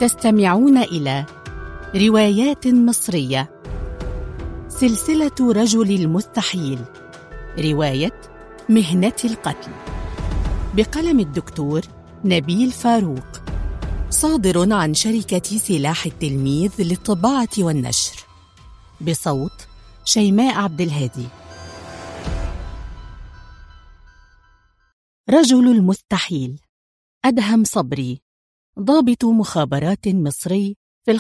تستمعون إلى روايات مصرية، سلسلة رجل المستحيل، رواية مهنة القتل، بقلم الدكتور نبيل فاروق، صادر عن شركة سلاح التلميذ للطباعة والنشر، بصوت شيماء عبد الهادي. رجل المستحيل. أدهم صبري، ضابط مخابرات مصري في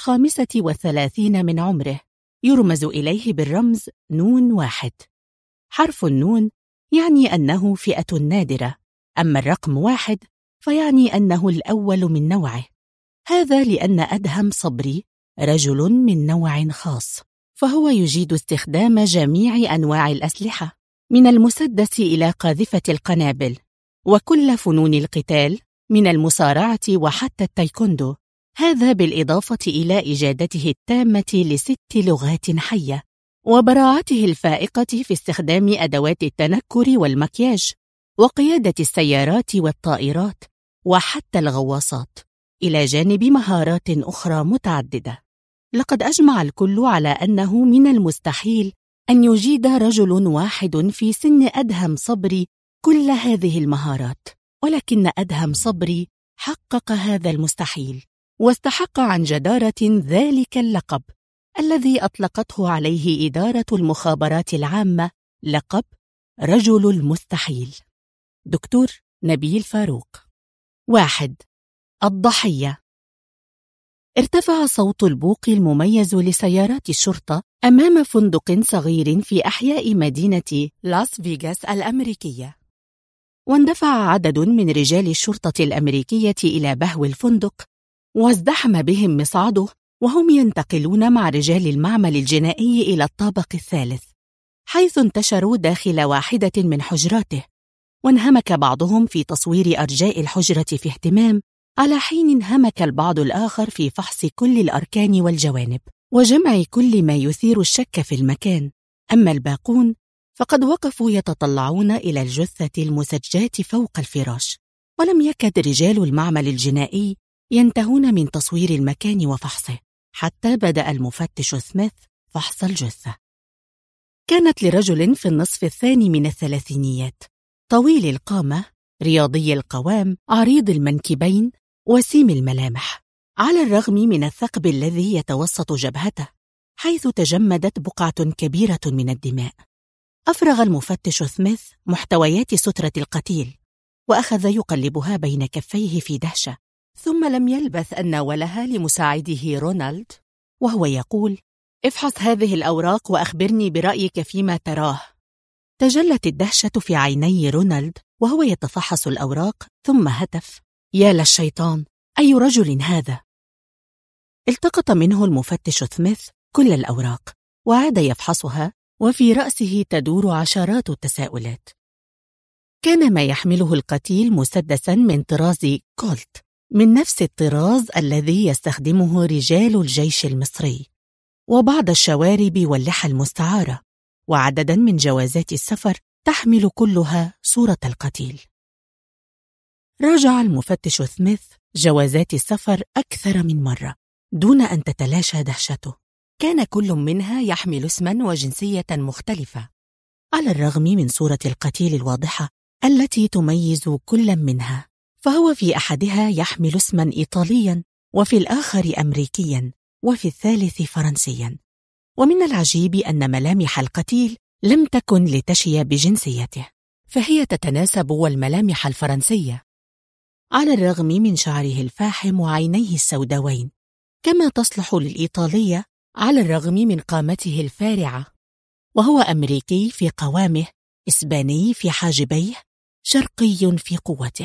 35 من عمره، يرمز إليه بالرمز نون 1. حرف النون يعني أنه فئة نادرة، أما الرقم 1 فيعني أنه الأول من نوعه. هذا لأن أدهم صبري رجل من نوع خاص، فهو يجيد استخدام جميع أنواع الأسلحة، من المسدس إلى قاذفة القنابل، وكل فنون القتال، من المصارعة وحتى التايكوندو. هذا بالإضافة إلى إجادته التامة ل6 لغات حية، وبراعته الفائقة في استخدام أدوات التنكر والمكياج، وقيادة السيارات والطائرات، وحتى الغواصات، إلى جانب مهارات أخرى متعددة. لقد أجمع الكل على أنه من المستحيل أن يجيد رجل واحد في سن أدهم صبري كل هذه المهارات، ولكن أدهم صبري حقق هذا المستحيل، واستحق عن جدارة ذلك اللقب الذي أطلقته عليه إدارة المخابرات العامة، لقب رجل المستحيل. دكتور نبيل فاروق. 1. الضحية. ارتفع صوت البوق المميز لسيارات الشرطة أمام فندق صغير في أحياء مدينة لاس فيغاس الأمريكية، واندفع عدد من رجال الشرطة الأمريكية إلى بهو الفندق، وازدحم بهم مصعده وهم ينتقلون مع رجال المعمل الجنائي إلى الطابق الثالث، حيث انتشروا داخل واحدة من حجراته، وانهمك بعضهم في تصوير أرجاء الحجرة في اهتمام، على حين انهمك البعض الآخر في فحص كل الأركان والجوانب وجمع كل ما يثير الشك في المكان. أما الباقون فقد وقفوا يتطلعون إلى الجثة المسجاة فوق الفراش، ولم يكد رجال المعمل الجنائي ينتهون من تصوير المكان وفحصه، حتى بدأ المفتش سميث فحص الجثة. كانت لرجل في النصف الثاني من الثلاثينيات، طويل القامة، رياضي القوام، عريض المنكبين، وسيم الملامح، على الرغم من الثقب الذي يتوسط جبهته، حيث تجمدت بقعة كبيرة من الدماء. أفرغ المفتش سميث محتويات سترة القتيل، وأخذ يقلبها بين كفيه في دهشة، ثم لم يلبث أن ناولها لمساعده رونالد وهو يقول: افحص هذه الأوراق وأخبرني برأيك فيما تراه. تجلت الدهشة في عيني رونالد وهو يتفحص الأوراق، ثم هتف: يا للشيطان، أي رجل هذا؟ التقط منه المفتش سميث كل الأوراق وعاد يفحصها، وفي رأسه تدور عشرات التساؤلات. كان ما يحمله القتيل مسدساً من طراز كولت، من نفس الطراز الذي يستخدمه رجال الجيش المصري، وبعض الشوارب واللحى المستعارة، وعدداً من جوازات السفر تحمل كلها صورة القتيل. راجع المفتش سميث جوازات السفر أكثر من مرة دون أن تتلاشى دهشته. كان كل منها يحمل اسماً وجنسية مختلفة، على الرغم من صورة القتيل الواضحة التي تميز كل منها، فهو في أحدها يحمل اسماً إيطالياً، وفي الآخر أمريكياً، وفي الثالث فرنسياً. ومن العجيب أن ملامح القتيل لم تكن لتشي بجنسيته، فهي تتناسب والملامح الفرنسية، على الرغم من شعره الفاحم وعينيه السوداوين، كما تصلح للإيطالية على الرغم من قامته الفارعة. وهو أمريكي في قوامه، إسباني في حاجبيه، شرقي في قوته.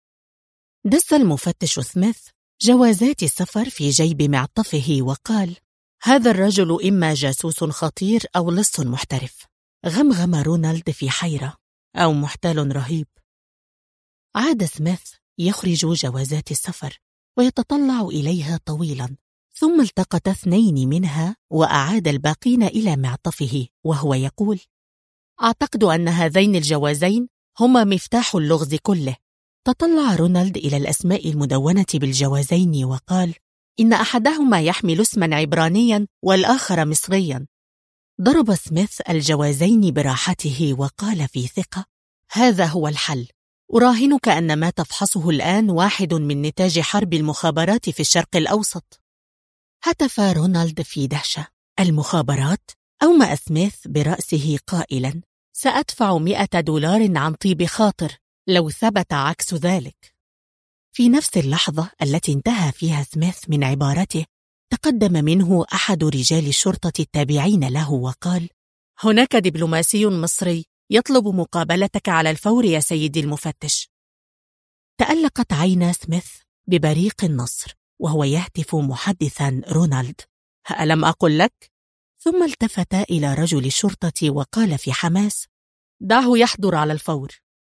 دس المفتش سميث جوازات السفر في جيب معطفه وقال: هذا الرجل إما جاسوس خطير أو لص محترف. غمغم رونالد في حيرة، أو محتال رهيب. عاد سميث يخرج جوازات السفر ويتطلع إليها طويلاً، ثم التقط 2 منها وأعاد الباقين إلى معطفه وهو يقول: أعتقد أن هذين الجوازين هما مفتاح اللغز كله. تطلع رونالد إلى الأسماء المدونة بالجوازين وقال: إن أحدهما يحمل اسماً عبرانياً والآخر مصرياً. ضرب سميث الجوازين براحته وقال في ثقة: هذا هو الحل. أراهنك أن ما تفحصه الآن واحد من نتاج حرب المخابرات في الشرق الأوسط. هتف رونالد في دهشة. المخابرات؟ أومأ سميث برأسه قائلاً: سأدفع $100 عن طيب خاطر لو ثبت عكس ذلك. في نفس اللحظة التي انتهى فيها سميث من عبارته، تقدم منه أحد رجال الشرطة التابعين له وقال: هناك دبلوماسي مصري يطلب مقابلتك على الفور يا سيدي المفتش. تألقت عينا سميث ببريق النصر وهو يهتف محدثا رونالد: ألم أقل لك؟ ثم التفت إلى رجل الشرطة وقال في حماس: دعه يحضر على الفور.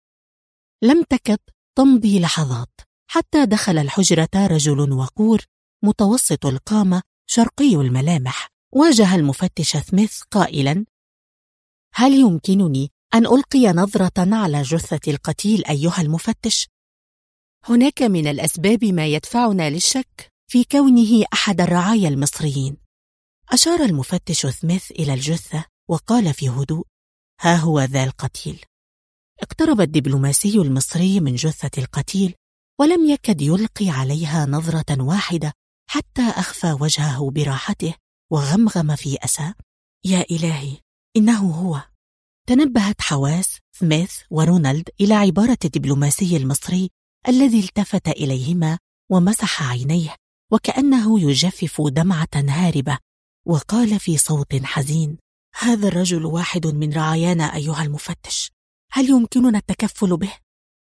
لم تكد تمضي لحظات حتى دخل الحجرة رجل وقور متوسط القامة شرقي الملامح. واجه المفتش سميث قائلا: هل يمكنني أن ألقي نظرة على جثة القتيل أيها المفتش؟ هناك من الأسباب ما يدفعنا للشك في كونه أحد الرعايا المصريين. أشار المفتش سميث إلى الجثة وقال في هدوء: ها هو ذا القتيل. اقترب الدبلوماسي المصري من جثة القتيل ولم يكد يلقي عليها نظرة واحدة حتى أخفى وجهه براحته وغمغم في أسى: يا إلهي، إنه هو. تنبهت حواس سميث ورونالد إلى عبارة الدبلوماسي المصري الذي التفت إليهما ومسح عينيه وكأنه يجفف دمعة هاربة، وقال في صوت حزين: هذا الرجل واحد من رعايانا أيها المفتش، هل يمكننا التكفل به؟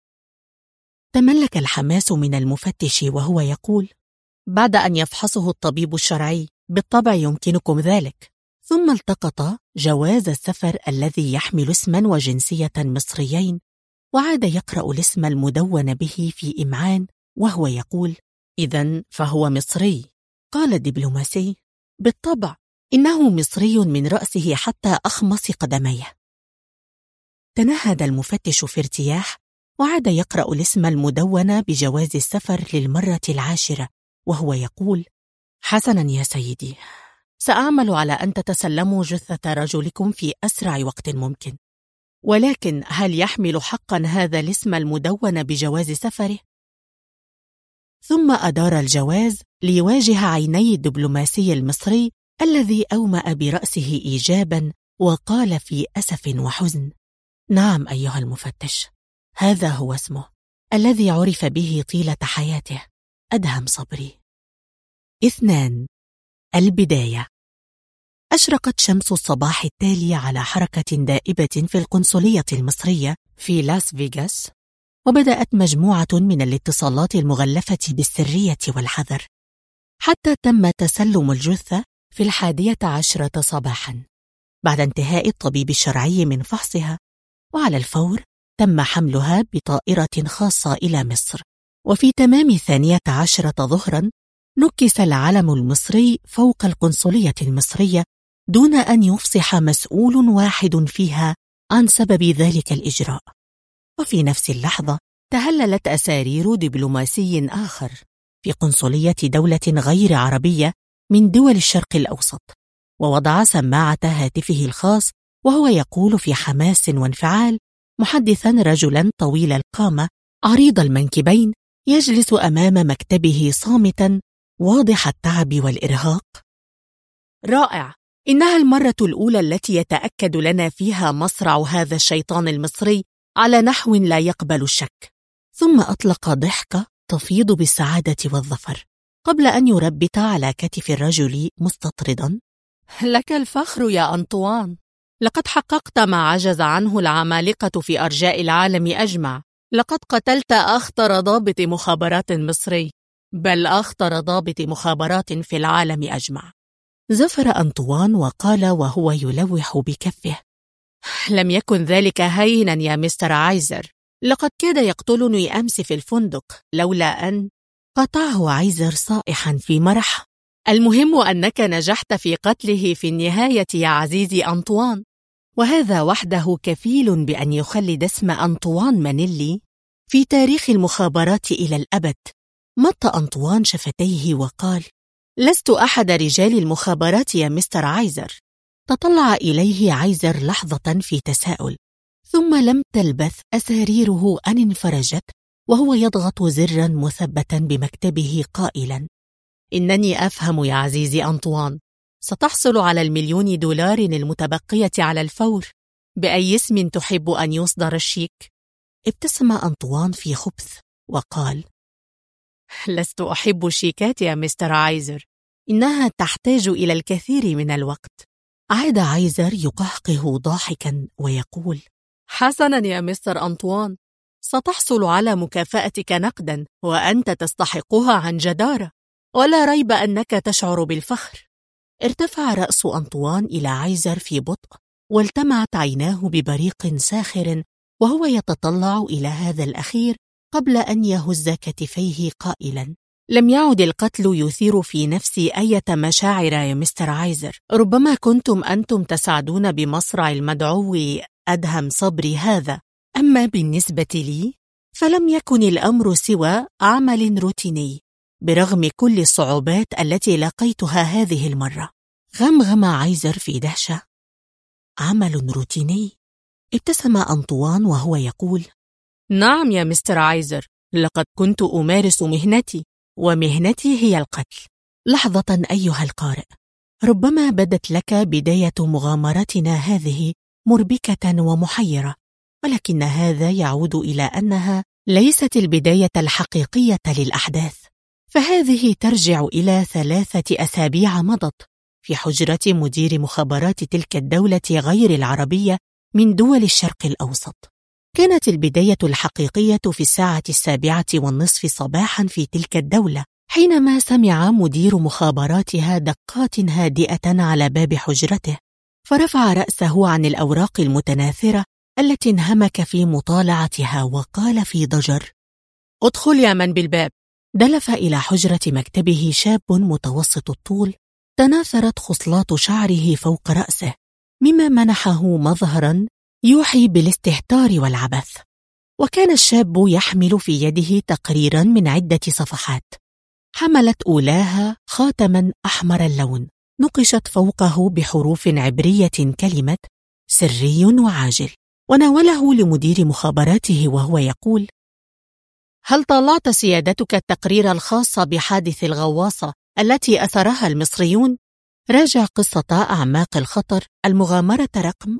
تملك الحماس من المفتش وهو يقول: بعد أن يفحصه الطبيب الشرعي بالطبع يمكنكم ذلك. ثم التقط جواز السفر الذي يحمل اسما وجنسية مصريين وعاد يقرأ الاسم المدون به في إمعان وهو يقول: إذن فهو مصري. قال الدبلوماسي: بالطبع إنه مصري من رأسه حتى أخمص قدميه. تنهد المفتش في ارتياح وعاد يقرأ الاسم المدون بجواز السفر للمرة 10 وهو يقول: حسناً يا سيدي، سأعمل على أن تتسلموا جثة رجلكم في أسرع وقت ممكن، ولكن هل يحمل حقاً هذا الاسم المدون بجواز سفره؟ ثم أدار الجواز ليواجه عيني الدبلوماسي المصري الذي أومأ برأسه إيجاباً وقال في أسف وحزن: نعم أيها المفتش، هذا هو اسمه الذي عرف به طيلة حياته، أدهم صبري. 2. البداية. أشرقت شمس الصباح التالي على حركة دائبة في القنصلية المصرية في لاس فيغاس، وبدأت مجموعة من الاتصالات المغلفة بالسرية والحذر، حتى تم تسلم الجثة في 11 صباحا بعد انتهاء الطبيب الشرعي من فحصها، وعلى الفور تم حملها بطائرة خاصة إلى مصر. وفي تمام 12 ظهرا نكس العلم المصري فوق القنصلية المصرية دون أن يفصح مسؤول واحد فيها عن سبب ذلك الإجراء. وفي نفس اللحظة تهللت أسارير دبلوماسي آخر في قنصلية دولة غير عربية من دول الشرق الأوسط، ووضع سماعة هاتفه الخاص وهو يقول في حماس وانفعال، محدثا رجلا طويل القامة عريض المنكبين يجلس أمام مكتبه صامتا واضح التعب والإرهاق: رائع، إنها المرة الأولى التي يتأكد لنا فيها مصرع هذا الشيطان المصري على نحو لا يقبل الشك. ثم أطلق ضحكة تفيض بالسعادة والظفر قبل أن يربت على كتف الرجل مستطردا: لك الفخر يا أنطوان، لقد حققت ما عجز عنه العمالقة في أرجاء العالم أجمع. لقد قتلت أخطر ضابط مخابرات مصري، بل أخطر ضابط مخابرات في العالم أجمع. زفر أنطوان وقال وهو يلوح بكفه: لم يكن ذلك هينا يا مستر عايزر، لقد كاد يقتلني أمس في الفندق لولا أن... قطعه عايزر صائحا في مرح: المهم أنك نجحت في قتله في النهاية يا عزيزي أنطوان، وهذا وحده كفيل بأن يخلد اسم أنطوان مانيلي في تاريخ المخابرات إلى الأبد. مط أنطوان شفتيه وقال: لست أحد رجال المخابرات يا مستر عايزر. تطلع إليه عايزر لحظة في تساؤل، ثم لم تلبث أساريره أن انفرجت وهو يضغط زرا مثبتا بمكتبه قائلا: إنني أفهم يا عزيزي أنطوان، ستحصل على $1,000,000 المتبقية على الفور. بأي اسم تحب أن يصدر الشيك؟ ابتسم أنطوان في خبث وقال: لست أحب الشيكات يا مستر عايزر، إنها تحتاج إلى الكثير من الوقت. عاد عايزر يقهقه ضاحكا ويقول: حسنا يا مستر أنطوان، ستحصل على مكافأتك نقدا، وأنت تستحقها عن جدارة، ولا ريب أنك تشعر بالفخر. ارتفع رأس أنطوان إلى عايزر في بطء، والتمعت عيناه ببريق ساخر وهو يتطلع إلى هذا الأخير قبل أن يهز كتفيه قائلا: لم يعد القتل يثير في نفسي أي مشاعر يا مستر عايزر. ربما كنتم أنتم تسعدون بمصرع المدعو أدهم صبري هذا، أما بالنسبة لي فلم يكن الأمر سوى عمل روتيني، برغم كل الصعوبات التي لقيتها هذه المرة. غمغم عايزر في دهشة. عمل روتيني؟ ابتسم أنطوان وهو يقول: نعم يا مستر عايزر، لقد كنت أمارس مهنتي، ومهنتي هي القتل. لحظة أيها القارئ، ربما بدت لك بداية مغامرتنا هذه مربكة ومحيرة، ولكن هذا يعود إلى أنها ليست البداية الحقيقية للأحداث، فهذه ترجع إلى 3 أسابيع مضت في حجرة مدير مخابرات تلك الدولة غير العربية من دول الشرق الأوسط. كانت البداية الحقيقية في 7:30 صباحا في تلك الدولة، حينما سمع مدير مخابراتها دقات هادئة على باب حجرته، فرفع رأسه عن الأوراق المتناثرة التي انهمك في مطالعتها وقال في ضجر: ادخل يا من بالباب. دلف إلى حجرة مكتبه شاب متوسط الطول، تناثرت خصلات شعره فوق رأسه، مما منحه مظهرا يوحي بالاستهتار والعبث. وكان الشاب يحمل في يده تقريرا من عدة صفحات، حملت أولاها خاتما أحمر اللون، نقشت فوقه بحروف عبرية كلمة سري وعاجل، وناوله لمدير مخابراته وهو يقول: هل طالعت سيادتك التقرير الخاص بحادث الغواصة التي أثرها المصريون؟ راجع قصة أعماق الخطر، المغامرة رقم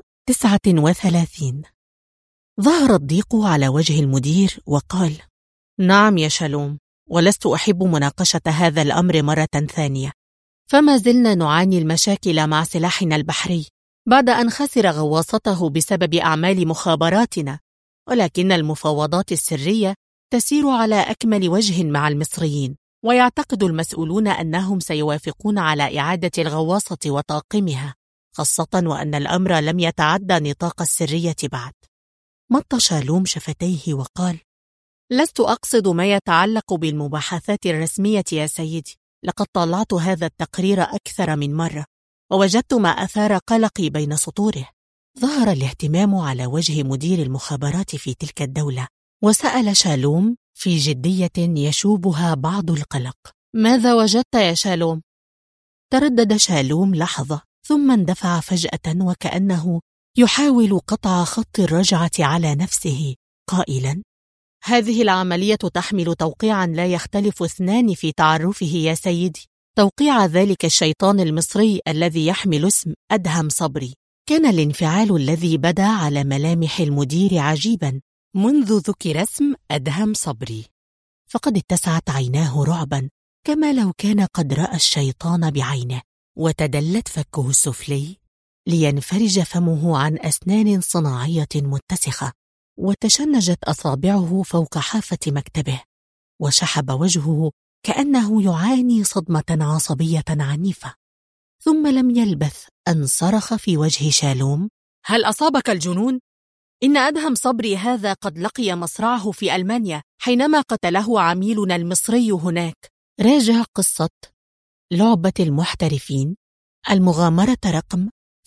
39. ظهر الضيق على وجه المدير وقال: نعم يا شالوم، ولست أحب مناقشة هذا الأمر مرة ثانية، فما زلنا نعاني المشاكل مع سلاحنا البحري بعد أن خسر غواصته بسبب أعمال مخابراتنا، ولكن المفاوضات السرية تسير على أكمل وجه مع المصريين، ويعتقد المسؤولون أنهم سيوافقون على إعادة الغواصة وطاقمها، خاصة وأن الأمر لم يتعدى نطاق السرية بعد. مط شالوم شفتيه وقال: لست أقصد ما يتعلق بالمباحثات الرسمية يا سيدي، لقد طالعت هذا التقرير أكثر من مرة، ووجدت ما أثار قلقي بين سطوره. ظهر الاهتمام على وجه مدير المخابرات في تلك الدولة، وسأل شالوم في جدية يشوبها بعض القلق: ماذا وجدت يا شالوم؟ تردد شالوم لحظة، ثم اندفع فجأة وكأنه يحاول قطع خط الرجعة على نفسه، قائلا: هذه العملية تحمل توقيعا لا يختلف 2 في تعرفه يا سيدي، توقيع ذلك الشيطان المصري الذي يحمل اسم أدهم صبري. كان الانفعال الذي بدا على ملامح المدير عجيبا منذ ذكر اسم أدهم صبري، فقد اتسعت عيناه رعبا كما لو كان قد رأى الشيطان بعينه، وتدلت فكه السفلي لينفرج فمه عن أسنان صناعية متسخة، وتشنجت أصابعه فوق حافة مكتبه، وشحب وجهه كأنه يعاني صدمة عصبية عنيفة. ثم لم يلبث أن صرخ في وجه شالوم: هل أصابك الجنون؟ إن أدهم صبري هذا قد لقي مصرعه في ألمانيا حينما قتله عميلنا المصري هناك. راجع قصة لعبة المحترفين، المغامرة رقم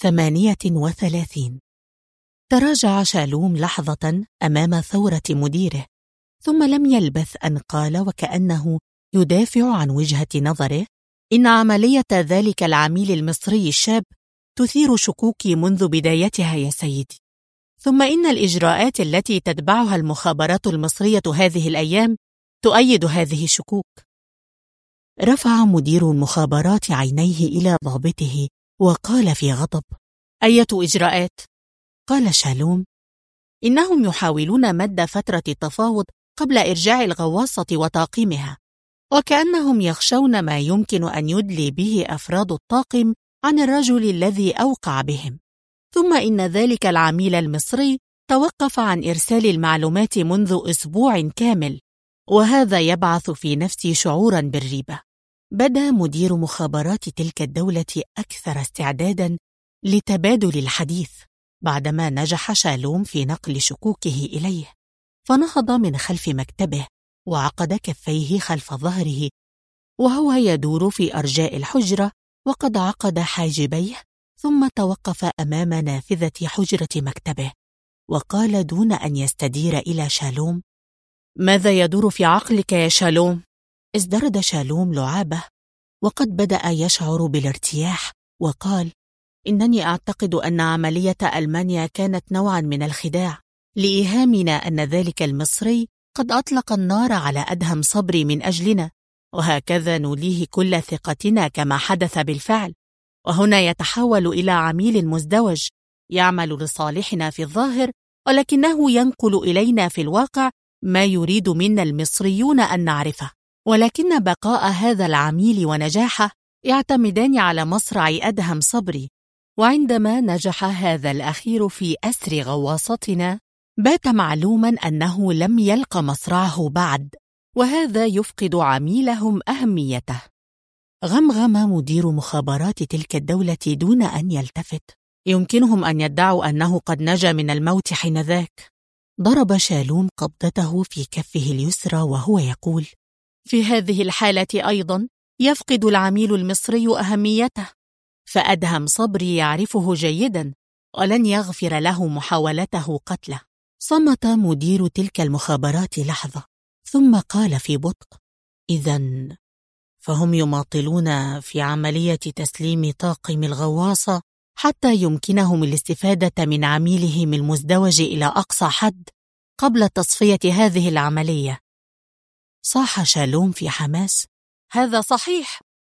38. تراجع شالوم لحظة أمام ثورة مديره، ثم لم يلبث أن قال وكأنه يدافع عن وجهة نظره: إن عملية ذلك العميل المصري الشاب تثير شكوكي منذ بدايتها يا سيدي، ثم إن الإجراءات التي تتبعها المخابرات المصرية هذه الأيام تؤيد هذه الشكوك. رفع مدير المخابرات عينيه إلى ضابطه وقال في غضب: أية إجراءات؟ قال شالوم: إنهم يحاولون مد فترة التفاوض قبل إرجاع الغواصة وطاقمها، وكأنهم يخشون ما يمكن أن يدلي به أفراد الطاقم عن الرجل الذي أوقع بهم. ثم إن ذلك العميل المصري توقف عن إرسال المعلومات منذ أسبوع كامل، وهذا يبعث في نفسي شعوراً بالريبة. بدا مدير مخابرات تلك الدولة أكثر استعداداً لتبادل الحديث بعدما نجح شالوم في نقل شكوكه إليه، فنهض من خلف مكتبه وعقد كفيه خلف ظهره وهو يدور في أرجاء الحجرة وقد عقد حاجبيه، ثم توقف أمام نافذة حجرة مكتبه وقال دون أن يستدير إلى شالوم: ماذا يدور في عقلك يا شالوم؟ ازدرد شالوم لعابه وقد بدأ يشعر بالارتياح وقال: إنني أعتقد أن عملية ألمانيا كانت نوعا من الخداع لإيهامنا أن ذلك المصري قد أطلق النار على أدهم صبري من أجلنا، وهكذا نوليه كل ثقتنا كما حدث بالفعل، وهنا يتحول إلى عميل مزدوج يعمل لصالحنا في الظاهر، ولكنه ينقل إلينا في الواقع ما يريد منا المصريون أن نعرفه، ولكن بقاء هذا العميل ونجاحه يعتمدان على مصرع أدهم صبري، وعندما نجح هذا الأخير في أسر غواصتنا بات معلوما أنه لم يلق مصرعه بعد، وهذا يفقد عميلهم أهميته. غمغم مدير مخابرات تلك الدولة دون أن يلتفت: يمكنهم أن يدعوا أنه قد نجا من الموت حينذاك. ضرب شالوم قبضته في كفه اليسرى وهو يقول: في هذه الحالة أيضا يفقد العميل المصري أهميته، فأدهم صبري يعرفه جيدا ولن يغفر له محاولته قتله. صمت مدير تلك المخابرات لحظة ثم قال في بطء: إذن فهم يماطلون في عملية تسليم طاقم الغواصة حتى يمكنهم الاستفادة من عميلهم المزدوج إلى أقصى حد قبل تصفية هذه العملية. صاح شالوم في حماس: هذا صحيح.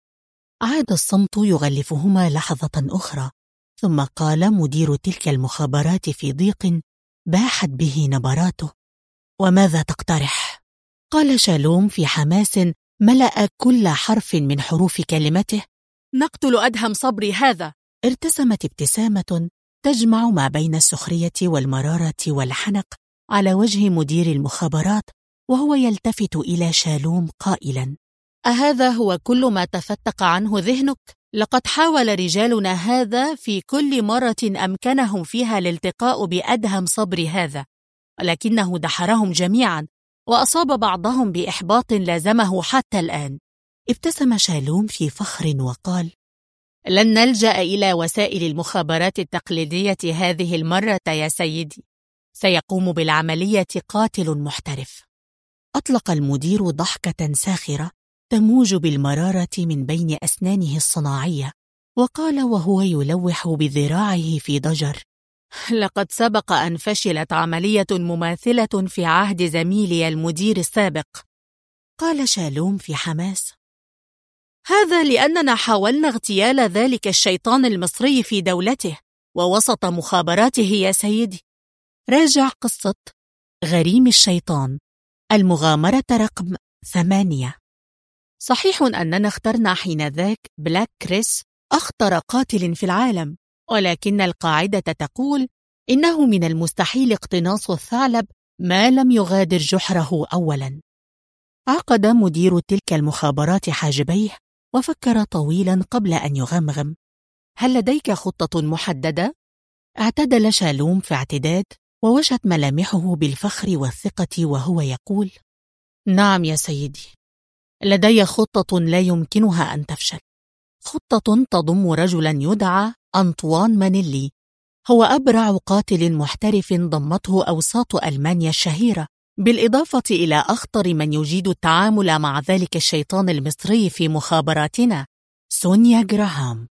عاد الصمت يغلفهما لحظة أخرى، ثم قال مدير تلك المخابرات في ضيق باحت به نبراته: وماذا تقترح؟ قال شالوم في حماس ملأ كل حرف من حروف كلمته: نقتل أدهم صبري هذا. ارتسمت ابتسامة تجمع ما بين السخرية والمرارة والحنق على وجه مدير المخابرات وهو يلتفت إلى شالوم قائلا: أهذا هو كل ما تفتق عنه ذهنك؟ لقد حاول رجالنا هذا في كل مرة أمكنهم فيها الالتقاء بأدهم صبري هذا، ولكنه دحرهم جميعا وأصاب بعضهم بإحباط لازمه حتى الآن. ابتسم شالوم في فخر وقال: لن نلجأ إلى وسائل المخابرات التقليدية هذه المرة يا سيدي، سيقوم بالعملية قاتل محترف. أطلق المدير ضحكة ساخرة تموج بالمرارة من بين أسنانه الصناعية وقال وهو يلوح بذراعه في ضجر: لقد سبق أن فشلت عملية مماثلة في عهد زميلي المدير السابق. قال شالوم في حماس: هذا لأننا حاولنا اغتيال ذلك الشيطان المصري في دولته ووسط مخابراته يا سيدي. راجع قصة غريم الشيطان، المغامرة رقم 8. صحيح أننا اخترنا حينذاك بلاك كريس أخطر قاتل في العالم، ولكن القاعدة تقول إنه من المستحيل اقتناص الثعلب ما لم يغادر جحره أولا. عقد مدير تلك المخابرات حاجبيه وفكر طويلا قبل أن يغمغم: هل لديك خطة محددة؟ اعتدل شالوم في اعتداد ووشت ملامحه بالفخر والثقة وهو يقول: نعم يا سيدي، لدي خطة لا يمكنها أن تفشل. خطة تضم رجلا يدعى أنطوان مانيلي، هو أبرع قاتل محترف ضمته أوساط ألمانيا الشهيرة، بالإضافة إلى أخطر من يجيد التعامل مع ذلك الشيطان المصري في مخابراتنا، سونيا جراهام.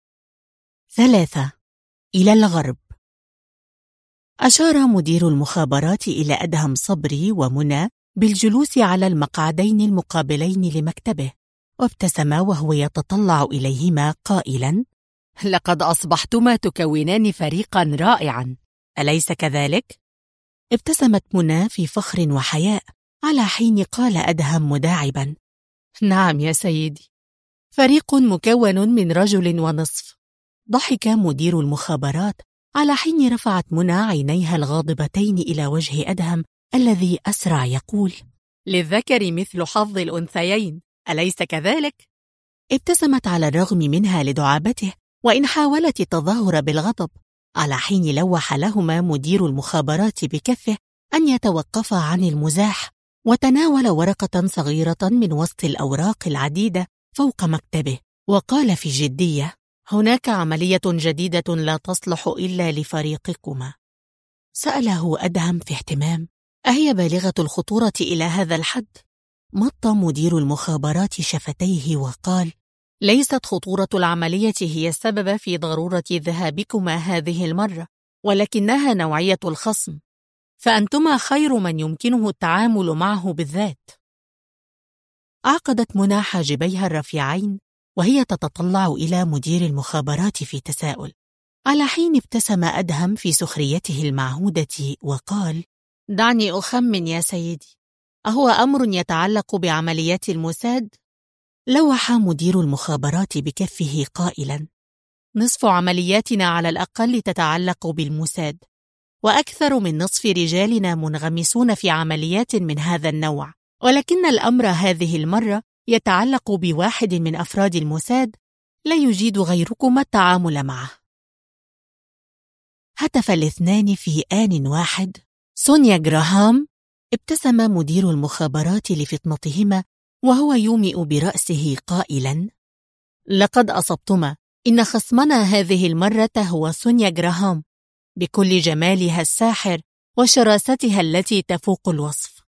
3. إلى الغرب. أشار مدير المخابرات إلى أدهم صبري ومنى بالجلوس على المقعدين المقابلين لمكتبه، وابتسم وهو يتطلع إليهما قائلاً: لقد أصبحتما تكونان فريقاً رائعاً، أليس كذلك؟ ابتسمت منى في فخر وحياء، على حين قال أدهم مداعباً: نعم يا سيدي، فريق مكون من رجل ونصف. ضحك مدير المخابرات، على حين رفعت منى عينيها الغاضبتين إلى وجه أدهم الذي أسرع يقول: للذكر مثل حظ الأنثيين، أليس كذلك؟ ابتسمت على الرغم منها لدعابته، وإن حاولت التظاهر بالغضب، على حين لوح لهما مدير المخابرات بكفه أن يتوقفا عن المزاح، وتناول ورقة صغيرة من وسط الأوراق العديدة فوق مكتبه، وقال في جدية: هناك عملية جديدة لا تصلح إلا لفريقكما. سأله أدهم في اهتمام: أهي بالغة الخطورة إلى هذا الحد؟ مط مدير المخابرات شفتيه وقال: ليست خطورة العملية هي السبب في ضرورة ذهابكما هذه المرة، ولكنها نوعية الخصم، فأنتما خير من يمكنه التعامل معه بالذات. عقدت منى حاجبيها الرفيعين وهي تتطلع إلى مدير المخابرات في تساؤل، على حين ابتسم أدهم في سخريته المعهودة وقال: دعني أخمن يا سيدي، أهو أمر يتعلق بعمليات الموساد؟ لوح مدير المخابرات بكفه قائلاً: نصف عملياتنا على الأقل تتعلق بالموساد، وأكثر من نصف رجالنا منغمسون في عمليات من هذا النوع، ولكن الأمر هذه المرة يتعلق بواحد من أفراد الموساد لا يجيد غيركما التعامل معه. هتف الاثنان في آن واحد: سونيا جراهام! ابتسم مدير المخابرات لفطنتهما وهو يومئ برأسه قائلاً: لقد أصبتما، إن خصمنا هذه المرة هو سونيا جراهام، بكل جمالها الساحر وشراستها التي تفوق الوصف.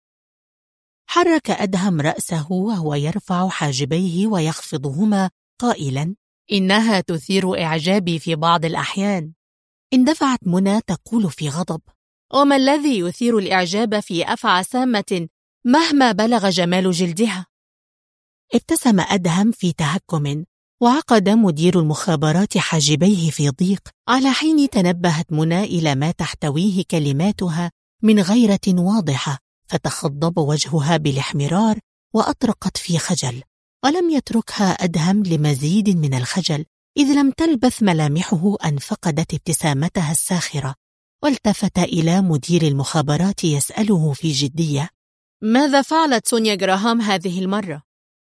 حرك أدهم رأسه وهو يرفع حاجبيه ويخفضهما قائلاً: إنها تثير إعجابي في بعض الأحيان. اندفعت منى تقول في غضب: وما الذي يثير الإعجاب في أفعى سامة مهما بلغ جمال جلدها؟ ابتسم أدهم في تهكم، وعقد مدير المخابرات حاجبيه في ضيق، على حين تنبهت منى إلى ما تحتويه كلماتها من غيرة واضحة، فتخضب وجهها بالاحمرار وأطرقت في خجل، ولم يتركها أدهم لمزيد من الخجل، إذ لم تلبث ملامحه أن فقدت ابتسامتها الساخرة، والتفت إلى مدير المخابرات يسأله في جدية: ماذا فعلت سونيا جراهام هذه المرة؟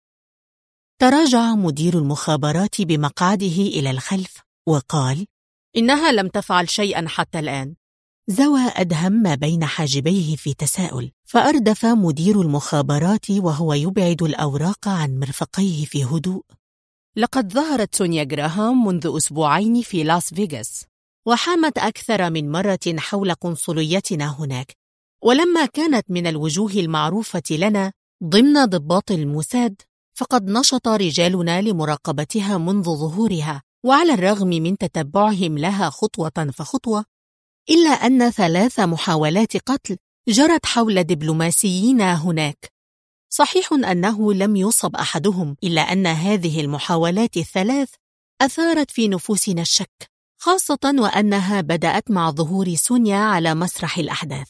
تراجع مدير المخابرات بمقعده إلى الخلف وقال: إنها لم تفعل شيئا حتى الآن. زوى أدهم ما بين حاجبيه في تساؤل، فأردف مدير المخابرات وهو يبعد الأوراق عن مرفقيه في هدوء: لقد ظهرت سونيا جراهام منذ أسبوعين في لاس فيغاس، وحامت أكثر من مرة حول قنصليتنا هناك، ولما كانت من الوجوه المعروفة لنا ضمن ضباط الموساد، فقد نشط رجالنا لمراقبتها منذ ظهورها، وعلى الرغم من تتبعهم لها خطوة فخطوة، إلا أن 3 محاولات قتل جرت حول دبلوماسيينا هناك. صحيح أنه لم يصب أحدهم، إلا أن هذه المحاولات ال3 أثارت في نفوسنا الشك، خاصة وأنها بدأت مع ظهور سونيا على مسرح الأحداث.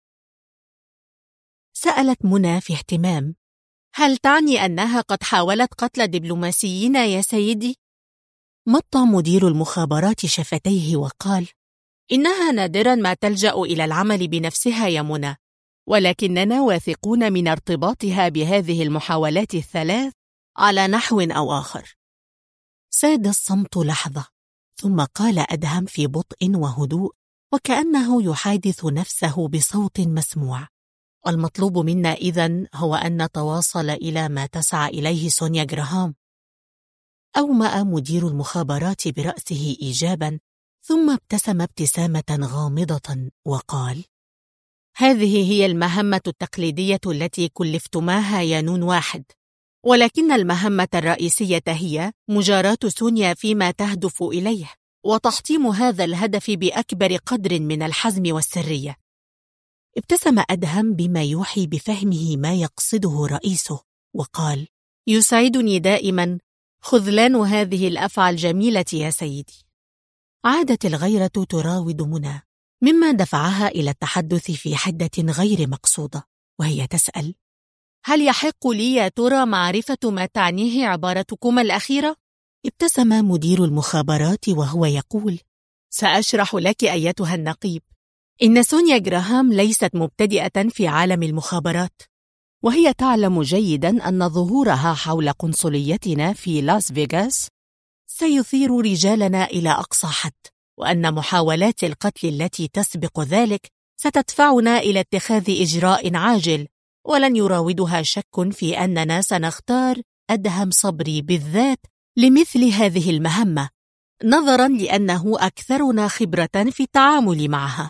سألت منى في اهتمام: هل تعني أنها قد حاولت قتل دبلوماسيين يا سيدي؟ مط مدير المخابرات شفتيه وقال: إنها نادرا ما تلجأ إلى العمل بنفسها يا منى، ولكننا واثقون من ارتباطها بهذه المحاولات ال3 على نحو أو آخر. ساد الصمت لحظة، ثم قال أدهم في بطء وهدوء وكأنه يحادث نفسه بصوت مسموع: المطلوب منا إذن هو أن نتواصل إلى ما تسعى إليه سونيا جراهام. أومأ مدير المخابرات برأسه إيجابا، ثم ابتسم ابتسامة غامضة وقال: هذه هي المهمة التقليدية التي كلفتماها يا نون واحد، ولكن المهمة الرئيسية هي مجاراة سونيا فيما تهدف إليه، وتحطيم هذا الهدف بأكبر قدر من الحزم والسرية. ابتسم أدهم بما يوحي بفهمه ما يقصده رئيسه، وقال: يسعدني دائما خذلان هذه الأفعال الجميلة يا سيدي. عادت الغيرة تراود منى، مما دفعها إلى التحدث في حدة غير مقصودة، وهي تسأل: هل يحق لي يا ترى معرفة ما تعنيه عبارتكما الأخيرة؟ ابتسم مدير المخابرات وهو يقول: سأشرح لك أيتها النقيب. إن سونيا جراهام ليست مبتدئة في عالم المخابرات، وهي تعلم جيداً أن ظهورها حول قنصليتنا في لاس فيغاس سيثير رجالنا إلى أقصى حد، وأن محاولات القتل التي تسبق ذلك ستدفعنا إلى اتخاذ إجراء عاجل، ولن يراودها شك في أننا سنختار أدهم صبري بالذات لمثل هذه المهمة، نظراً لأنه أكثرنا خبرة في التعامل معها.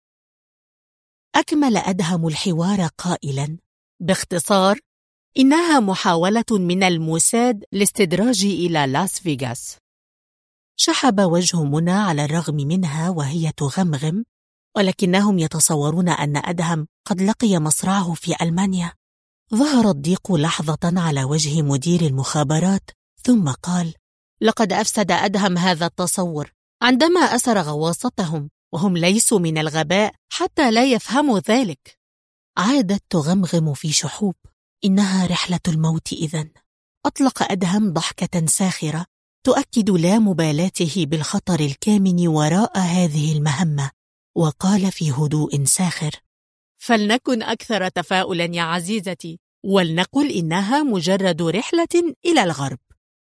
أكمل أدهم الحوار قائلاً: باختصار، إنها محاولة من الموساد لاستدراجي إلى لاس فيغاس. شحب وجه منى على الرغم منها وهي تغمغم، ولكنهم يتصورون أن أدهم قد لقي مصرعه في ألمانيا. ظهر الضيق لحظة على وجه مدير المخابرات، ثم قال: لقد أفسد أدهم هذا التصور عندما أسر غواصتهم، وهم ليسوا من الغباء حتى لا يفهموا ذلك. عادت تغمغم في شحوب: إنها رحلة الموت إذن. أطلق أدهم ضحكة ساخرة تؤكد لا مبالاته بالخطر الكامن وراء هذه المهمة، وقال في هدوء ساخر: فلنكن أكثر تفاؤلا يا عزيزتي، ولنقل إنها مجرد رحلة إلى الغرب.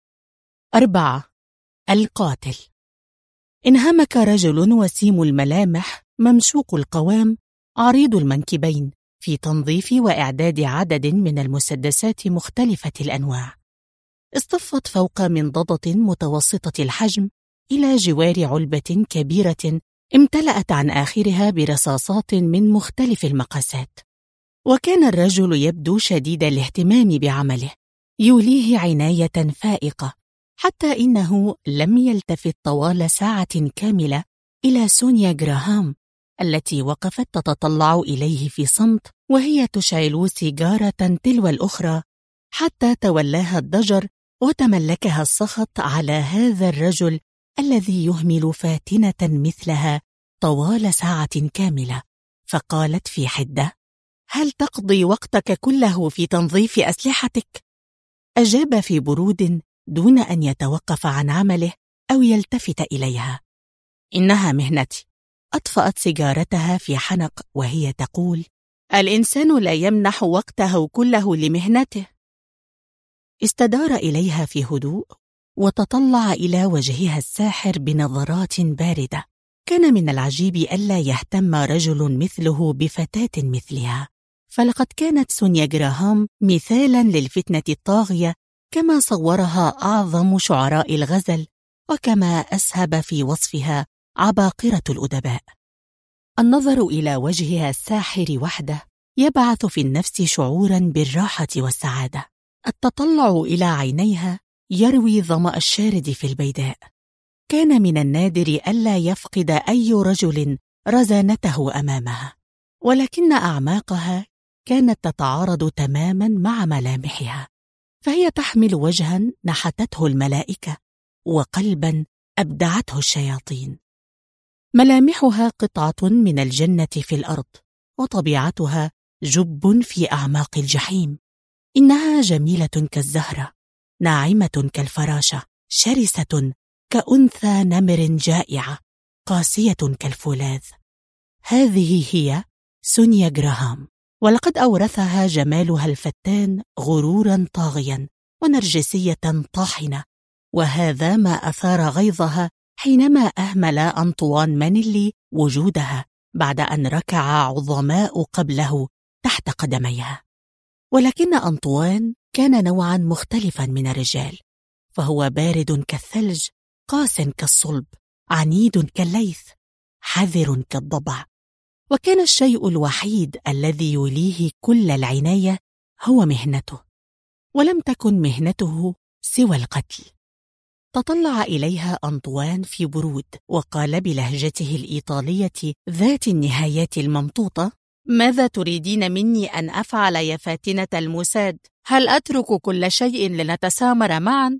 4. القاتل. انهمك رجل وسيم الملامح ممشوق القوام عريض المنكبين في تنظيف وإعداد عدد من المسدسات مختلفة الأنواع. اصطفت فوق منضدة متوسطة الحجم إلى جوار علبة كبيرة امتلأت عن آخرها برصاصات من مختلف المقاسات. وكان الرجل يبدو شديد الاهتمام بعمله، يوليه عناية فائقة، حتى إنه لم يلتفت طوال ساعة كاملة إلى سونيا جراهام التي وقفت تتطلع إليه في صمت وهي تشعل سيجارة تلو الأخرى، حتى تولاها الضجر وتملكها السخط على هذا الرجل الذي يهمل فاتنة مثلها طوال ساعة كاملة. فقالت في حدة: هل تقضي وقتك كله في تنظيف أسلحتك؟ أجاب في برود دون أن يتوقف عن عمله أو يلتفت إليها: إنها مهنتي. أطفأت سيجارتها في حنق وهي تقول: الإنسان لا يمنح وقته كله لمهنته. استدار إليها في هدوء وتطلع إلى وجهها الساحر بنظرات باردة. كان من العجيب ألا يهتم رجل مثله بفتاة مثلها، فلقد كانت سونيا جراهام مثالاً للفتنة الطاغية كما صورها أعظم شعراء الغزل، وكما أسهب في وصفها عباقرة الأدباء. النظر إلى وجهها الساحر وحده يبعث في النفس شعوراً بالراحة والسعادة. التطلع إلى عينيها يروي ظمأ الشارد في البيداء. كان من النادر ألا يفقد أي رجل رزانته أمامها، ولكن أعماقها كانت تتعارض تماماً مع ملامحها، فهي تحمل وجهاً نحتته الملائكة وقلباً أبدعته الشياطين. ملامحها قطعة من الجنة في الأرض، وطبيعتها جب في أعماق الجحيم. إنها جميلة كالزهرة، ناعمة كالفراشة، شرسة كأنثى نمر جائعة، قاسية كالفولاذ. هذه هي سونيا جراهام، ولقد أورثها جمالها الفتان غروراً طاغياً ونرجسية طاحنة، وهذا ما أثار غيظها حينما أهمل أنطوان مانيلي وجودها بعد أن ركع عظماء قبله تحت قدميها. ولكن أنطوان كان نوعاً مختلفاً من الرجال، فهو بارد كالثلج، قاس كالصلب، عنيد كالليث، حذر كالضبع. وكان الشيء الوحيد الذي يوليه كل العناية هو مهنته. ولم تكن مهنته سوى القتل. تطلع إليها أنطوان في برود وقال بلهجته الإيطالية ذات النهايات الممطوطة: ماذا تريدين مني أن أفعل يا فاتنة الموساد؟ هل أترك كل شيء لنتسامر معا؟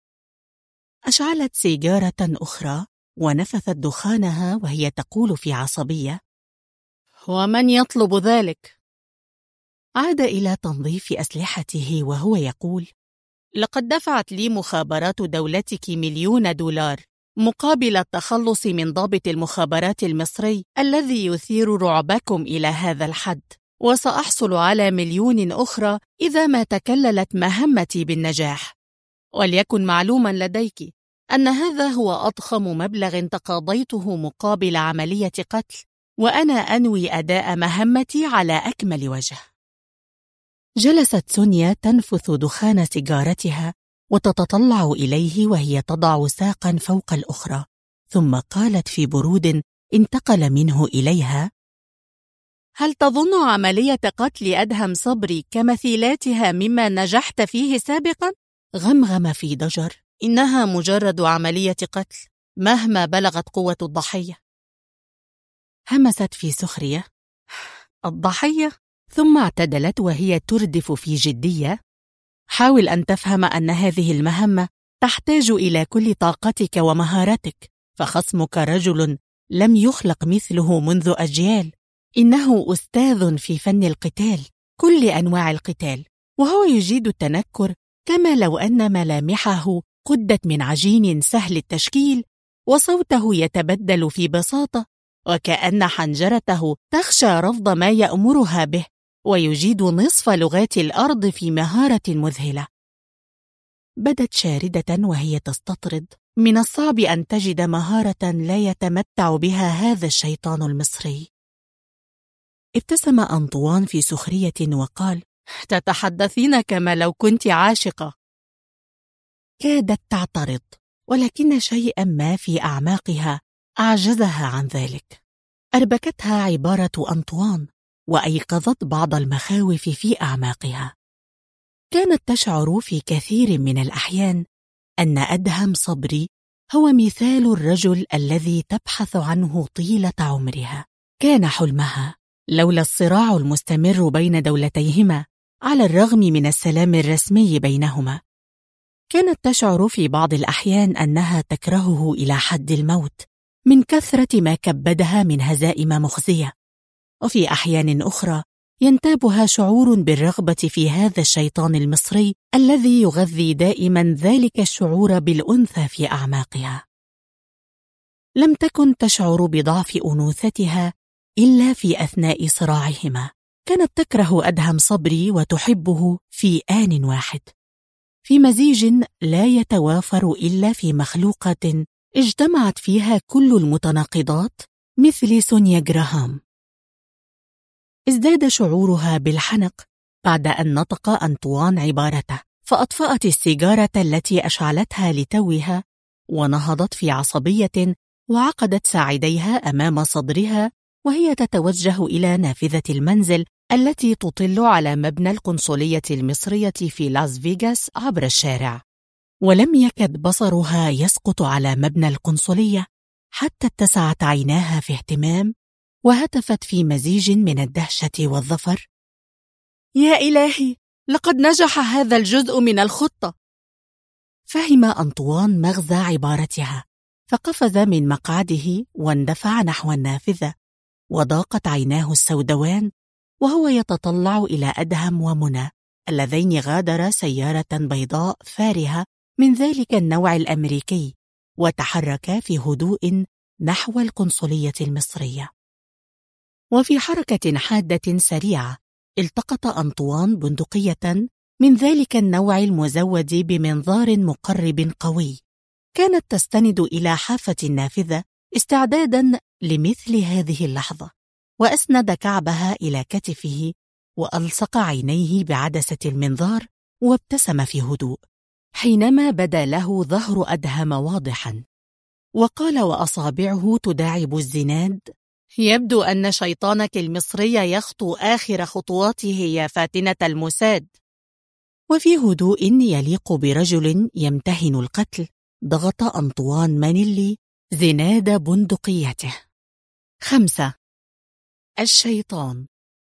أشعلت سيجارة أخرى ونفثت دخانها وهي تقول في عصبية: ومن يطلب ذلك؟ عاد إلى تنظيف أسلحته وهو يقول: لقد دفعت لي مخابرات دولتك $1,000,000 مقابل التخلص من ضابط المخابرات المصري الذي يثير رعبكم إلى هذا الحد، وسأحصل على 1,000,000 أخرى إذا ما تكللت مهمتي بالنجاح. وليكن معلوما لديك أن هذا هو أضخم مبلغ تقاضيته مقابل عملية قتل، وأنا أنوي أداء مهمتي على أكمل وجه. جلست سونيا تنفث دخان سيجارتها وتتطلع إليه وهي تضع ساقا فوق الأخرى، ثم قالت في برود انتقل منه إليها: هل تظن عملية قتل أدهم صبري كمثيلاتها مما نجحت فيه سابقا؟ غمغم في ضجر: إنها مجرد عملية قتل مهما بلغت قوة الضحية. همست في سخرية: الضحية؟ ثم اعتدلت وهي تردف في جدية: حاول أن تفهم أن هذه المهمة تحتاج إلى كل طاقتك ومهارتك، فخصمك رجل لم يخلق مثله منذ أجيال. إنه أستاذ في فن القتال، كل أنواع القتال، وهو يجيد التنكر كما لو أن ملامحه قدت من عجين سهل التشكيل، وصوته يتبدل في بساطة وكأن حنجرته تخشى رفض ما يأمرها به، ويجيد نصف لغات الأرض في مهارة مذهلة. بدت شاردة وهي تستطرد: من الصعب أن تجد مهارة لا يتمتع بها هذا الشيطان المصري. ابتسم أنطوان في سخرية وقال: تتحدثين كما لو كنت عاشقة. كادت تعترض، ولكن شيئا ما في أعماقها أعجزها عن ذلك. أربكتها عبارة أنطوان وأيقظت بعض المخاوف في أعماقها. كانت تشعر في كثير من الأحيان أن أدهم صبري هو مثال الرجل الذي تبحث عنه طيلة عمرها. كان حلمها لولا الصراع المستمر بين دولتيهما على الرغم من السلام الرسمي بينهما. كانت تشعر في بعض الأحيان أنها تكرهه إلى حد الموت من كثرة ما كبدها من هزائم مخزية، وفي أحيان أخرى ينتابها شعور بالرغبة في هذا الشيطان المصري الذي يغذي دائما ذلك الشعور بالأنثى في أعماقها. لم تكن تشعر بضعف أنوثتها إلا في أثناء صراعهما. كانت تكره أدهم صبري وتحبه في آن واحد، في مزيج لا يتوافر إلا في مخلوقة اجتمعت فيها كل المتناقضات مثل سونيا جراهام. ازداد شعورها بالحنق بعد أن نطق أنطوان عبارته، فأطفأت السيجارة التي أشعلتها لتوها ونهضت في عصبية وعقدت ساعديها أمام صدرها وهي تتوجه إلى نافذة المنزل التي تطل على مبنى القنصلية المصرية في لاس فيغاس عبر الشارع. ولم يكد بصرها يسقط على مبنى القنصلية حتى اتسعت عيناها في اهتمام وهتفت في مزيج من الدهشة والظفر: يا إلهي، لقد نجح هذا الجزء من الخطة. فهم أنطوان مغزى عبارتها، فقفز من مقعده واندفع نحو النافذة، وضاقت عيناه السودوان وهو يتطلع إلى أدهم ومنى اللذين غادرا سيارة بيضاء فارهة من ذلك النوع الأمريكي وتحركا في هدوء نحو القنصلية المصرية. وفي حركة حادة سريعة التقط أنطوان بندقية من ذلك النوع المزود بمنظار مقرب قوي، كانت تستند إلى حافة النافذة استعدادا لمثل هذه اللحظة، وأسند كعبها إلى كتفه وألصق عينيه بعدسة المنظار وابتسم في هدوء حينما بدا له ظهر أدهم واضحا، وقال وأصابعه تداعب الزناد: يبدو أن شيطانك المصري يخطو آخر خطواته يا فاتنة الموساد. وفي هدوء يليق برجل يمتهن القتل ضغط أنطوان مانيلي زناد بندقيته. 5. الشيطان.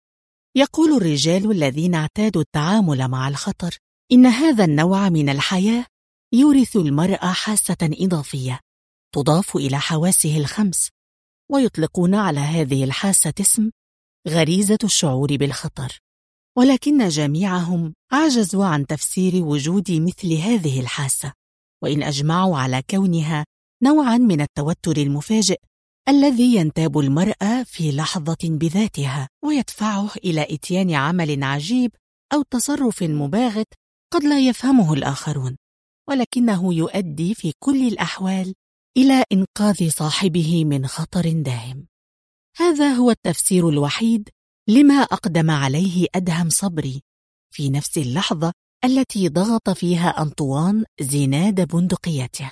يقول الرجال الذين اعتادوا التعامل مع الخطر إن هذا النوع من الحياة يورث المرء حاسة إضافية تضاف إلى حواسه الخمس، ويطلقون على هذه الحاسة اسم غريزة الشعور بالخطر، ولكن جميعهم عجزوا عن تفسير وجود مثل هذه الحاسة، وإن أجمعوا على كونها نوعاً من التوتر المفاجئ الذي ينتاب المرء في لحظة بذاتها ويدفعه إلى إتيان عمل عجيب أو تصرف مباغت قد لا يفهمه الآخرون، ولكنه يؤدي في كل الأحوال إلى إنقاذ صاحبه من خطر داهم. هذا هو التفسير الوحيد لما أقدم عليه أدهم صبري في نفس اللحظة التي ضغط فيها أنطوان زناد بندقيته.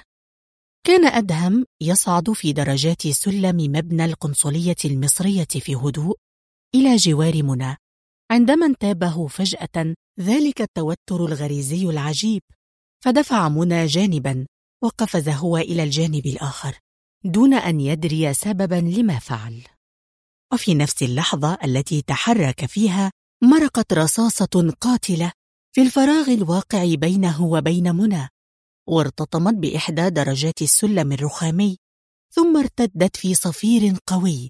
كان أدهم يصعد في درجات سلم مبنى القنصلية المصرية في هدوء إلى جوار منى، عندما انتابه فجأة ذلك التوتر الغريزي العجيب، فدفع منى جانبا وقفز هو إلى الجانب الآخر دون أن يدري سببا لما فعل. وفي نفس اللحظة التي تحرك فيها مرقت رصاصة قاتلة في الفراغ الواقع بينه وبين منى، وارتطمت بإحدى درجات السلم الرخامي، ثم ارتدت في صفير قوي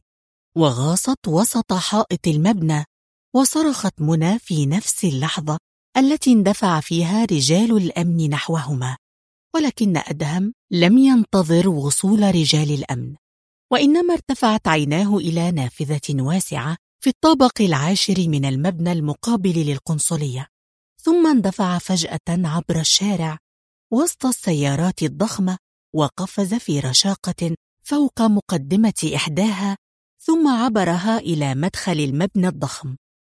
وغاصت وسط حائط المبنى، وصرخت منى في نفس اللحظة التي اندفع فيها رجال الأمن نحوهما، ولكن أدهم لم ينتظر وصول رجال الأمن، وإنما ارتفعت عيناه إلى نافذة واسعة في الطابق العاشر من المبنى المقابل للقنصلية، ثم اندفع فجأة عبر الشارع وسط السيارات الضخمة، وقفز في رشاقة فوق مقدمة إحداها، ثم عبرها إلى مدخل المبنى الضخم،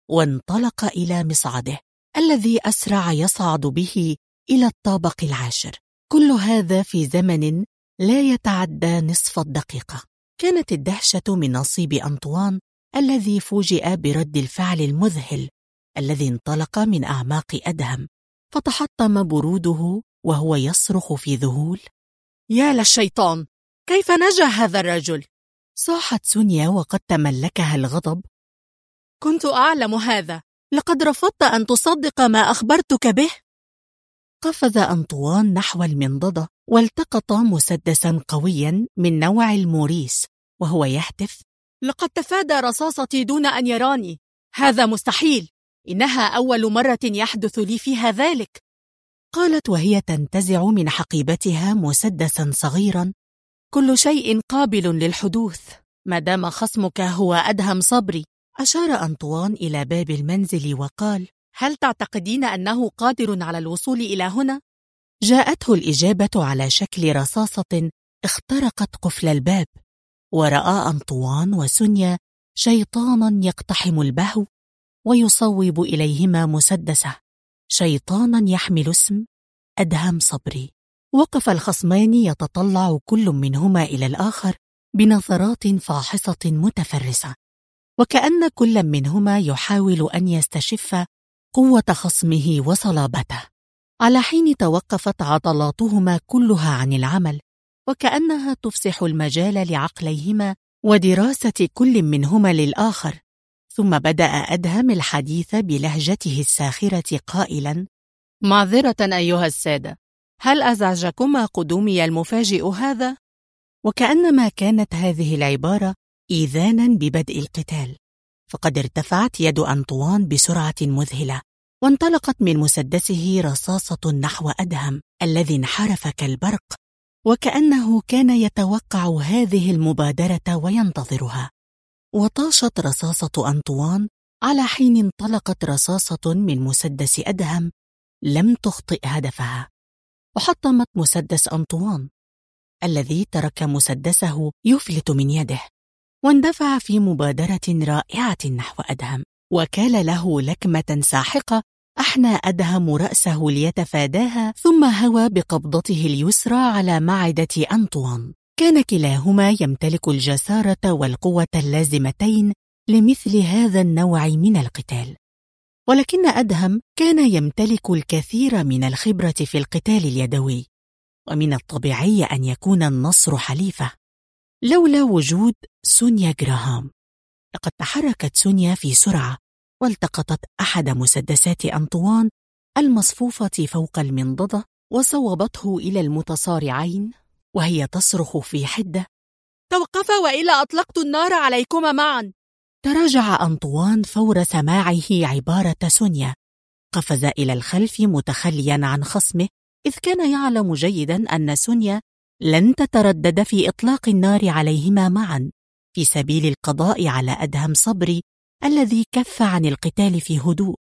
وانطلق إلى مصعده الذي أسرع يصعد به إلى الطابق العاشر، كل هذا في زمن لا يتعدى نصف الدقيقة. كانت الدهشة من نصيب أنطوان الذي فوجئ برد الفعل المذهل الذي انطلق من أعماق أدهم، فتحطم بروده وهو يصرخ في ذهول: يا للشيطان، كيف نجا هذا الرجل؟ صاحت سونيا وقد تملكها الغضب: كنت أعلم هذا، لقد رفضت أن تصدق ما أخبرتك به. قفز أنطوان نحو المنضدة والتقط مسدسا قويا من نوع الموريس وهو يهتف: لقد تفادى رصاصتي دون أن يراني، هذا مستحيل، إنها أول مرة يحدث لي فيها ذلك. قالت وهي تنتزع من حقيبتها مسدسا صغيرا: كل شيء قابل للحدوث ما دام خصمك هو أدهم صبري. أشار أنطوان إلى باب المنزل وقال: هل تعتقدين أنه قادر على الوصول إلى هنا؟ جاءته الإجابة على شكل رصاصة اخترقت قفل الباب، ورأى أنطوان وسونيا شيطانا يقتحم البهو ويصوب إليهما مسدسه، شيطانا يحمل اسم أدهم صبري. وقف الخصمان يتطلع كل منهما إلى الآخر بنظرات فاحصة متفرسة، وكأن كل منهما يحاول أن يستشف قوة خصمه وصلابته، على حين توقفت عضلاتهما كلها عن العمل، وكأنها تفسح المجال لعقليهما ودراسة كل منهما للآخر. ثم بدأ أدهم الحديث بلهجته الساخرة قائلا: معذرة أيها السادة، هل أزعجكما قدومي المفاجئ هذا؟ وكأنما كانت هذه العبارة إيذانا ببدء القتال، فقد ارتفعت يد أنطوان بسرعة مذهلة، وانطلقت من مسدسه رصاصة نحو أدهم الذي انحرف كالبرق، وكأنه كان يتوقع هذه المبادرة وينتظرها. وطاشت رصاصة أنطوان على حين انطلقت رصاصة من مسدس أدهم لم تخطئ هدفها، وحطمت مسدس أنطوان الذي ترك مسدسه يفلت من يده، واندفع في مبادرة رائعة نحو أدهم، وكال له لكمة ساحقة أحنى أدهم رأسه ليتفاداها، ثم هوى بقبضته اليسرى على معدة أنطوان. كان كلاهما يمتلك الجسارة والقوة اللازمتين لمثل هذا النوع من القتال، ولكن أدهم كان يمتلك الكثير من الخبرة في القتال اليدوي، ومن الطبيعي أن يكون النصر حليفه لولا وجود سونيا غراهام. لقد تحركت سونيا في سرعة والتقطت أحد مسدسات أنطوان المصفوفة فوق المنضدة وصوبته إلى المتصارعين وهي تصرخ في حدة: توقفا وإلا أطلقت النار عليكما معا. تراجع أنطوان فور سماعه عبارة سونيا، قفز إلى الخلف متخليا عن خصمه، إذ كان يعلم جيدا أن سونيا لن تتردد في إطلاق النار عليهما معا في سبيل القضاء على أدهم صبري الذي كف عن القتال في هدوء.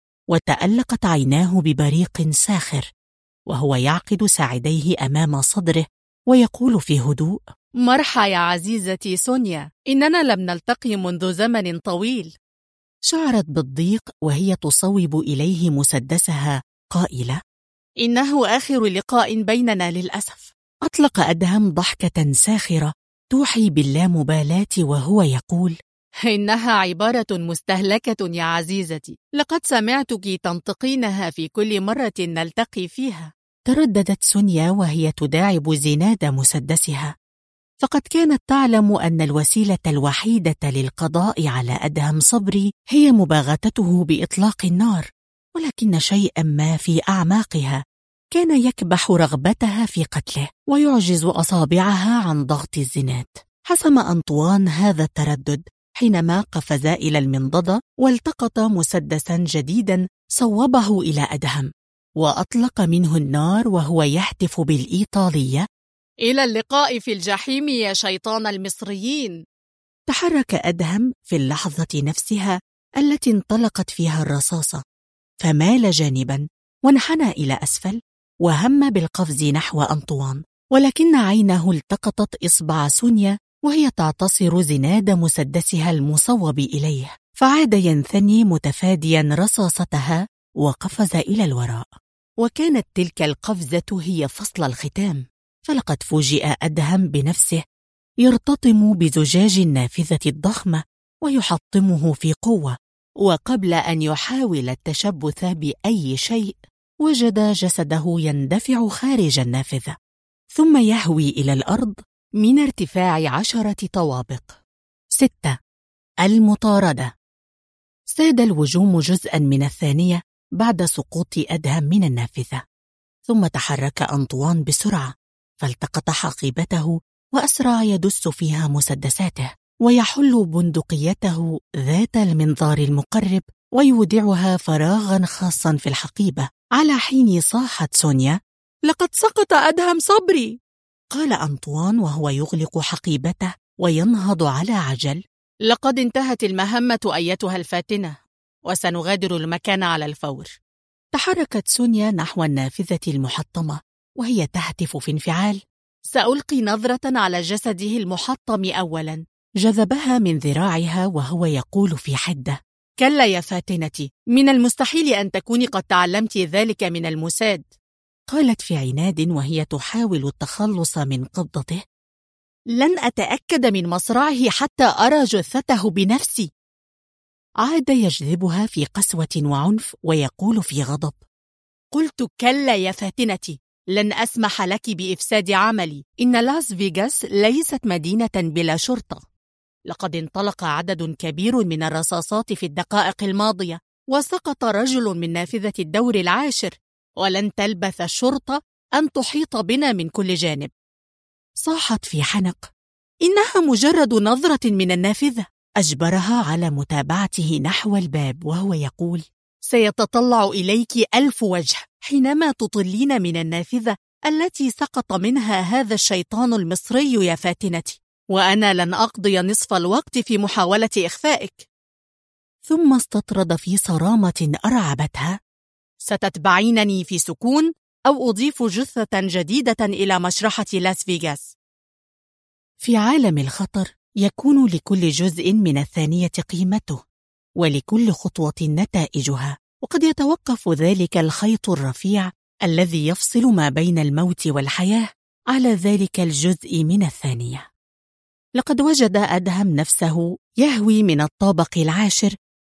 وتألقت عيناه ببريق ساخر وهو يعقد ساعديه أمام صدره ويقول في هدوء: مرحى يا عزيزتي سونيا، إننا لم نلتقي منذ زمن طويل. شعرت بالضيق وهي تصوب إليه مسدسها قائلة: إنه آخر لقاء بيننا للأسف. أطلق أدهم ضحكة ساخرة توحي باللامبالاة وهو يقول: إنها عبارة مستهلكة يا عزيزتي، لقد سمعتك تنطقينها في كل مرة نلتقي فيها. ترددت سونيا وهي تداعب زناد مسدسها، فقد كانت تعلم أن الوسيلة الوحيدة للقضاء على أدهم صبري هي مباغتته بإطلاق النار، ولكن شيئا ما في أعماقها كان يكبح رغبتها في قتله ويعجز أصابعها عن ضغط الزناد. حسم أنطوان هذا التردد حينما قفز إلى المنضدة والتقط مسدسا جديدا صوبه إلى أدهم وأطلق منه النار وهو يهتف بالإيطالية: إلى اللقاء في الجحيم يا شيطان المصريين. تحرك أدهم في اللحظة نفسها التي انطلقت فيها الرصاصة، فمال جانبا وانحنى إلى أسفل وهم بالقفز نحو أنطوان، ولكن عينه التقطت إصبع سونيا وهي تعتصر زناد مسدسها المصوب إليه، فعاد ينثني متفاديا رصاصتها وقفز إلى الوراء. وكانت تلك القفزة هي فصل الختام، فلقد فوجئ أدهم بنفسه يرتطم بزجاج النافذة الضخمة ويحطمه في قوة، وقبل أن يحاول التشبث بأي شيء وجد جسده يندفع خارج النافذة ثم يهوي إلى الأرض من ارتفاع 10 طوابق. 6. المطاردة. ساد الوجوم جزءا من الثانية بعد سقوط أدهم من النافذة، ثم تحرك أنطوان بسرعة فالتقط حقيبته وأسرع يدس فيها مسدساته ويحل بندقيته ذات المنظار المقرب ويودعها فراغا خاصا في الحقيبة، على حين صاحت سونيا: لقد سقط أدهم صبري. قال أنطوان وهو يغلق حقيبته وينهض على عجل: لقد انتهت المهمة أيتها الفاتنة، وسنغادر المكان على الفور. تحركت سونيا نحو النافذة المحطمة وهي تهتف في انفعال: سألقي نظرة على جسده المحطم أولا. جذبها من ذراعها وهو يقول في حدة: كلا يا فاتنتي، من المستحيل أن تكوني قد تعلمت ذلك من الموساد. قالت في عناد وهي تحاول التخلص من قبضته: لن أتأكد من مصرعه حتى أرى جثته بنفسي. عاد يجذبها في قسوة وعنف ويقول في غضب: قلت كلا يا فاتنتي، لن أسمح لك بإفساد عملي. إن لاس فيغاس ليست مدينة بلا شرطة. لقد انطلق عدد كبير من الرصاصات في الدقائق الماضية، وسقط رجل من نافذة الدور العاشر، ولن تلبث الشرطة أن تحيط بنا من كل جانب. صاحت في حنق: إنها مجرد نظرة من النافذة. أجبرها على متابعته نحو الباب وهو يقول: سيتطلع إليك 1000 وجه حينما تطلين من النافذة التي سقط منها هذا الشيطان المصري يا فاتنتي، وأنا لن أقضي نصف الوقت في محاولة إخفائك. ثم استطرد في صرامة أرعبتها: ستتبعينني في سكون أو أضيف جثة جديدة إلى مشرحة لاس فيغاس. في عالم الخطر يكون لكل جزء من الثانية قيمته، ولكل خطوة نتائجها، وقد يتوقف ذلك الخيط الرفيع الذي يفصل ما بين الموت والحياة على ذلك الجزء من الثانية. لقد وجد أدهم نفسه يهوي من الطابق العاشر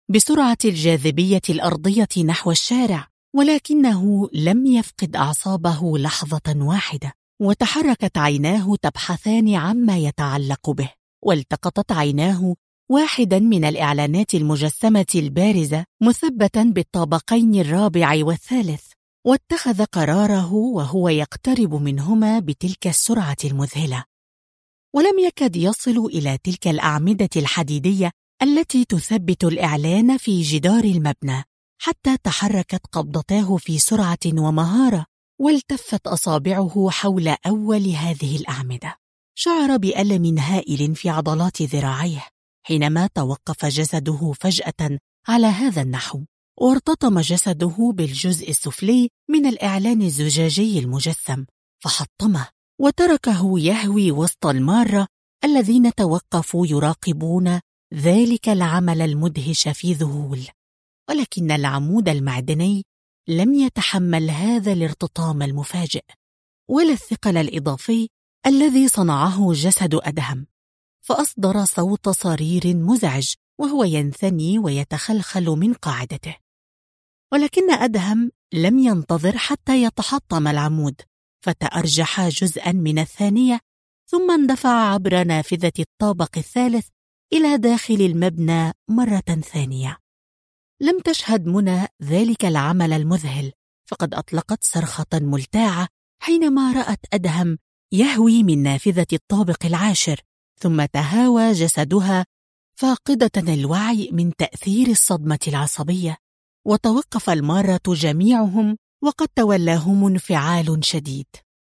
بسرعة الجاذبية الأرضية نحو الشارع، ولكنه لم يفقد أعصابه لحظة واحدة، وتحركت عيناه تبحثان عما يتعلق به، والتقطت عيناه واحدا من الإعلانات المجسمة البارزة مثبتا بالطابقين الرابع والثالث، واتخذ قراره وهو يقترب منهما بتلك السرعة المذهلة. ولم يكد يصل إلى تلك الأعمدة الحديدية التي تثبت الإعلان في جدار المبنى، حتى تحركت قبضتاه في سرعة ومهارة، والتفت أصابعه حول أول هذه الأعمدة. شعر بألم هائل في عضلات ذراعيه حينما توقف جسده فجأة على هذا النحو، وارتطم جسده بالجزء السفلي من الإعلان الزجاجي المجسم، فحطمه وتركه يهوي وسط المارة الذين توقفوا يراقبون ذلك العمل المدهش في ذهول. ولكن العمود المعدني لم يتحمل هذا الارتطام المفاجئ ولا الثقل الإضافي الذي صنعه جسد أدهم، فأصدر صوت صرير مزعج وهو ينثني ويتخلخل من قاعدته. ولكن أدهم لم ينتظر حتى يتحطم العمود، فتأرجح جزءا من الثانية، ثم اندفع عبر نافذة الطابق الثالث إلى داخل المبنى مرة ثانية. لم تشهد منى ذلك العمل المذهل، فقد أطلقت صرخة ملتاعة حينما رأت أدهم يهوي من نافذة الطابق العاشر، ثم تهاوى جسدها فاقدة الوعي من تأثير الصدمة العصبية، وتوقف المارة جميعهم وقد تولاهم انفعال شديد.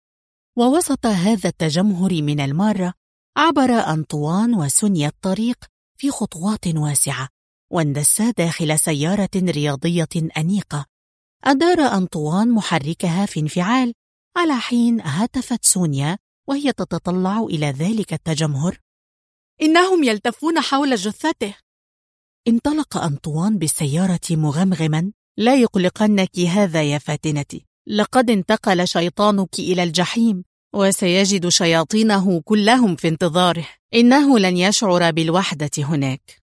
ووسط هذا التجمهر من المارة عبر أنطوان وسونيا الطريق في خطوات واسعة، واندسا داخل سيارة رياضية أنيقة. أدار أنطوان محركها في انفعال، على حين هتفت سونيا وهي تتطلع إلى ذلك التجمهر: إنهم يلتفون حول جثته. انطلق أنطوان بالسيارة مغمغما: لا يقلقنك هذا يا فاتنتي، لقد انتقل شيطانك إلى الجحيم، وسيجد شياطينه كلهم في انتظاره، إنه لن يشعر بالوحدة هناك.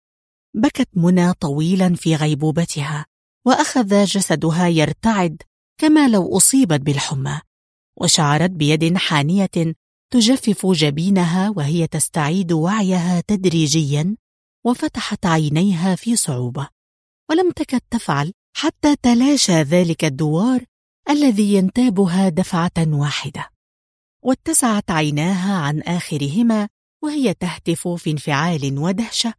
بكت منى طويلا في غيبوبتها، وأخذ جسدها يرتعد كما لو أصيبت بالحمى، وشعرت بيد حانية تجفف جبينها وهي تستعيد وعيها تدريجيا، وفتحت عينيها في صعوبة، ولم تكد تفعل حتى تلاشى ذلك الدوار الذي ينتابها دفعة واحدة، واتسعت عيناها عن آخرهما وهي تهتف في انفعال ودهشة: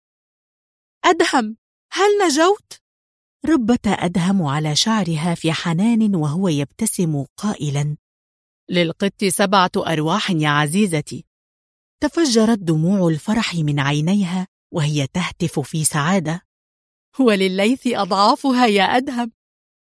أدهم، هل نجوت؟ ربت أدهم على شعرها في حنان وهو يبتسم قائلا: للقط 7 أرواح يا عزيزتي. تفجرت دموع الفرح من عينيها وهي تهتف في سعادة: وللليث أضعافها يا أدهم.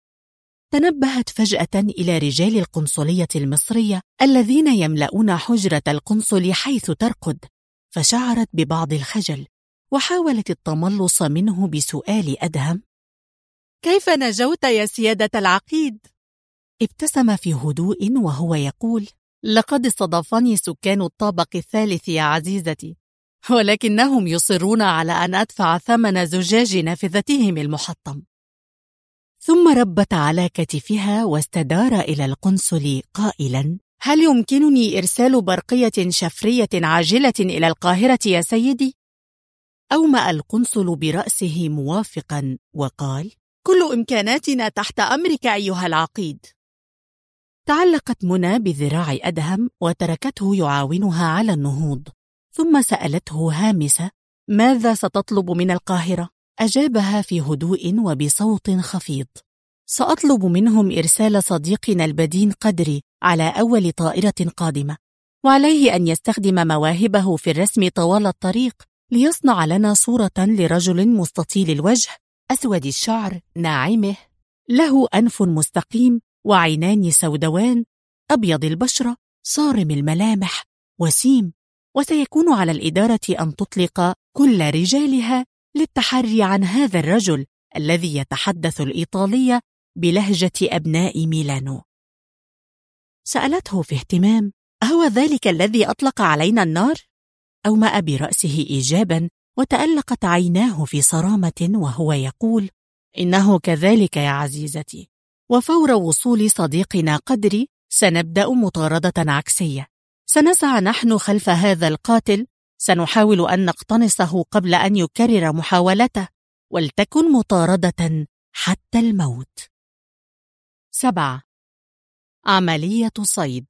تنبهت فجأة إلى رجال القنصلية المصرية الذين يملؤون حجرة القنصل حيث ترقد، فشعرت ببعض الخجل، وحاولت التملص منه بسؤال أدهم: كيف نجوت يا سيادة العقيد؟ ابتسم في هدوء وهو يقول: لقد استضافني سكان الطابق الثالث يا عزيزتي، ولكنهم يصرون على أن أدفع ثمن زجاج نافذتهم المحطم. ثم ربت على كتفها واستدار إلى القنصل قائلا: هل يمكنني إرسال برقية شفرية عاجلة إلى القاهرة يا سيدي؟ أومأ القنصل برأسه موافقا وقال: كل إمكاناتنا تحت أمرك أيها العقيد. تعلقت منى بذراع أدهم وتركته يعاونها على النهوض، ثم سألته هامسة: ماذا ستطلب من القاهرة؟ أجابها في هدوء وبصوت خفيض: سأطلب منهم إرسال صديقنا البدين قدري على أول طائرة قادمة، وعليه أن يستخدم مواهبه في الرسم طوال الطريق ليصنع لنا صورة لرجل مستطيل الوجه، أسود الشعر، ناعمه، له أنف مستقيم وعينان سودوان، أبيض البشرة، صارم الملامح، وسيم. وسيكون على الإدارة أن تطلق كل رجالها للتحري عن هذا الرجل الذي يتحدث الإيطالية بلهجة أبناء ميلانو. سألته في اهتمام: أهو ذلك الذي أطلق علينا النار؟ أومأ برأسه إيجابا وتألقت عيناه في صرامة وهو يقول: إنه كذلك يا عزيزتي، وفور وصول صديقنا قدري سنبدأ مطاردة عكسية. سنسعى نحن خلف هذا القاتل، سنحاول أن نقتنصه قبل أن يكرر محاولته، ولتكن مطاردة حتى الموت. 7. عملية صيد.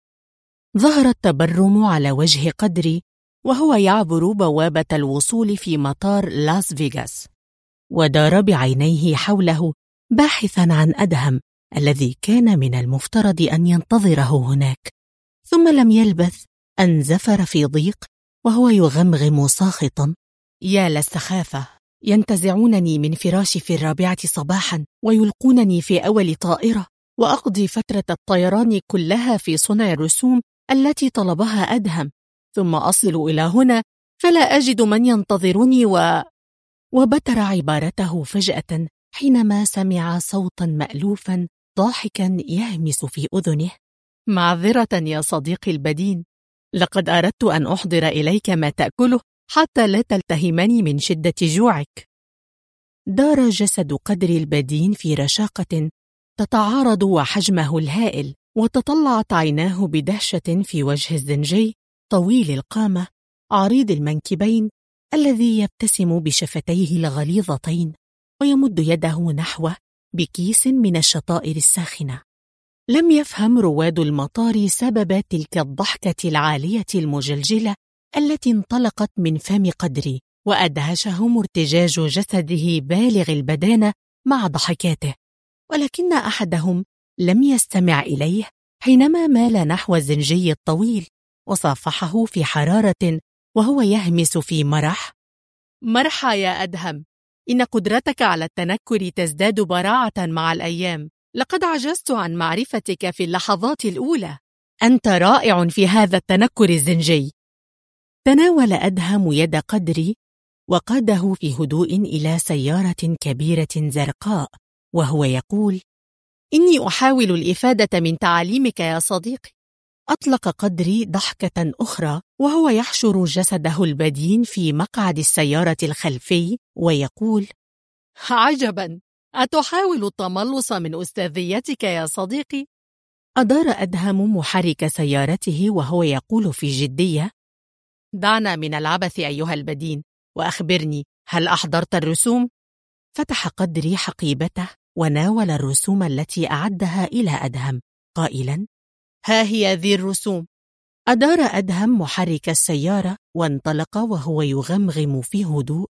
ظهر التبرم على وجه قدري وهو يعبر بوابة الوصول في مطار لاس فيغاس، ودار بعينيه حوله باحثاً عن أدهم الذي كان من المفترض أن ينتظره هناك. ثم لم يلبث أن زفر في ضيق وهو يغمغم ساخطاً: يا للسخافة، ينتزعونني من فراشي في 4 صباحاً ويلقونني في أول طائرة، وأقضي فترة الطيران كلها في صنع الرسوم التي طلبها أدهم، ثم أصل إلى هنا فلا أجد من ينتظرني وبتر عبارته فجأة حينما سمع صوتا مألوفا ضاحكا يهمس في أذنه: معذرة يا صديقي البدين، لقد أردت أن أحضر إليك ما تأكله حتى لا تلتهمني من شدة جوعك. دار جسد قدري البدين في رشاقة تتعارض وحجمه الهائل، وتطلعت عيناه بدهشة في وجه الزنجي طويل القامة عريض المنكبين الذي يبتسم بشفتيه الغليظتين ويمد يده نحوه بكيس من الشطائر الساخنة. لم يفهم رواد المطار سبب تلك الضحكة العالية المجلجلة التي انطلقت من فم قدري، وأدهشهم ارتجاج جسده بالغ البدانة مع ضحكاته، ولكن أحدهم لم يستمع إليه حينما مال نحو الزنجي الطويل وصافحه في حرارة وهو يهمس في مرح: مرحى يا أدهم، إن قدرتك على التنكر تزداد براعة مع الأيام، لقد عجزت عن معرفتك في اللحظات الأولى، أنت رائع في هذا التنكر الزنجي. تناول أدهم يد قدري وقاده في هدوء إلى سيارة كبيرة زرقاء وهو يقول: إني أحاول الإفادة من تعاليمك يا صديقي. أطلق قدري ضحكة أخرى وهو يحشر جسده البدين في مقعد السيارة الخلفي ويقول: عجباً، أتحاول التملص من أستاذيتك يا صديقي؟ أدار أدهم محرك سيارته وهو يقول في جدية: دعنا من العبث أيها البدين، وأخبرني، هل أحضرت الرسوم؟ فتح قدري حقيبته وناول الرسوم التي أعدها إلى أدهم قائلاً: ها هي ذي الرسوم. أدار أدهم محرك السيارة وانطلق وهو يغمغم في هدوء: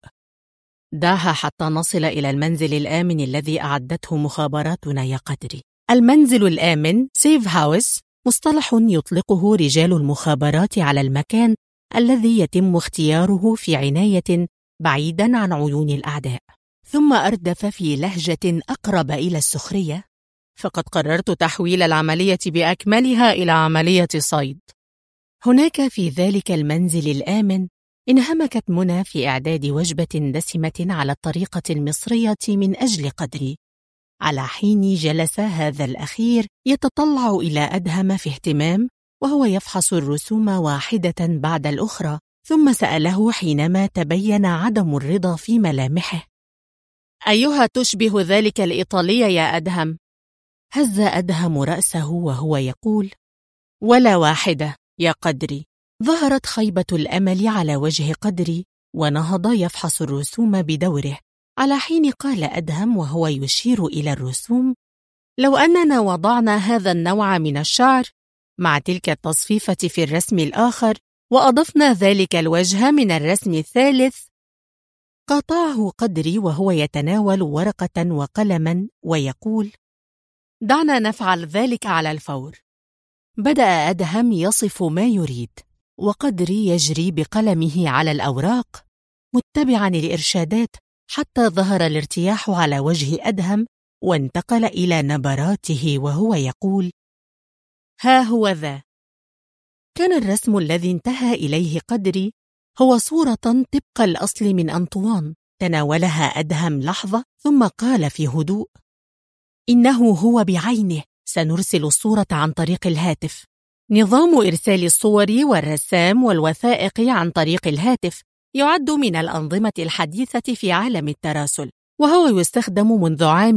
دعها حتى نصل إلى المنزل الآمن الذي أعدته مخابراتنا يا قدري. المنزل الآمن سيف هاوس مصطلح يطلقه رجال المخابرات على المكان الذي يتم اختياره في عناية بعيداً عن عيون الأعداء. ثم أردف في لهجة أقرب إلى السخرية: فقد قررت تحويل العملية بأكملها إلى عملية صيد. هناك في ذلك المنزل الآمن انهمكت منى في إعداد وجبة دسمة على الطريقة المصرية من أجل قدري، على حين جلس هذا الأخير يتطلع إلى أدهم في اهتمام وهو يفحص الرسوم واحدة بعد الأخرى، ثم سأله حينما تبين عدم الرضا في ملامحه: أيها تشبه ذلك الإيطالية يا أدهم؟ هز أدهم رأسه وهو يقول: ولا واحدة يا قدري. ظهرت خيبة الأمل على وجه قدري ونهض يفحص الرسوم بدوره، على حين قال أدهم وهو يشير إلى الرسوم: لو أننا وضعنا هذا النوع من الشعر مع تلك التصفيفة في الرسم الآخر وأضفنا ذلك الوجه من الرسم الثالث. قاطعه قدري وهو يتناول ورقة وقلما ويقول: دعنا نفعل ذلك على الفور. بدأ أدهم يصف ما يريد، وقدري يجري بقلمه على الأوراق متبعاً الإرشادات حتى ظهر الارتياح على وجه أدهم وانتقل إلى نبراته وهو يقول: ها هو ذا. كان الرسم الذي انتهى إليه قدري هو صورة طبق الأصل من أنطوان. تناولها أدهم لحظة ثم قال في هدوء: إنه هو بعينه. سنرسل الصورة عن طريق الهاتف. نظام إرسال الصور والرسام والوثائق عن طريق الهاتف، يعد من الأنظمة الحديثة في عالم التراسل، وهو يستخدم منذ عام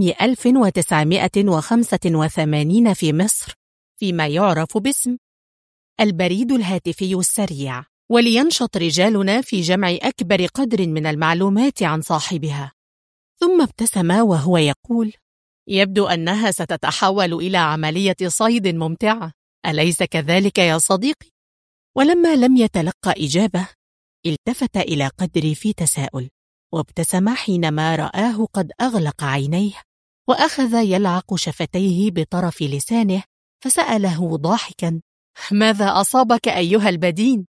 1985 في مصر فيما يعرف باسم البريد الهاتفي السريع، ولينشط رجالنا في جمع أكبر قدر من المعلومات عن صاحبها. ثم ابتسم وهو يقول: يبدو أنها ستتحول إلى عملية صيد ممتعة، أليس كذلك يا صديقي؟ ولما لم يتلقى إجابة، التفت إلى قدري في تساؤل، وابتسم حينما رآه قد أغلق عينيه، وأخذ يلعق شفتيه بطرف لسانه، فسأله ضاحكا: ماذا أصابك أيها البدين؟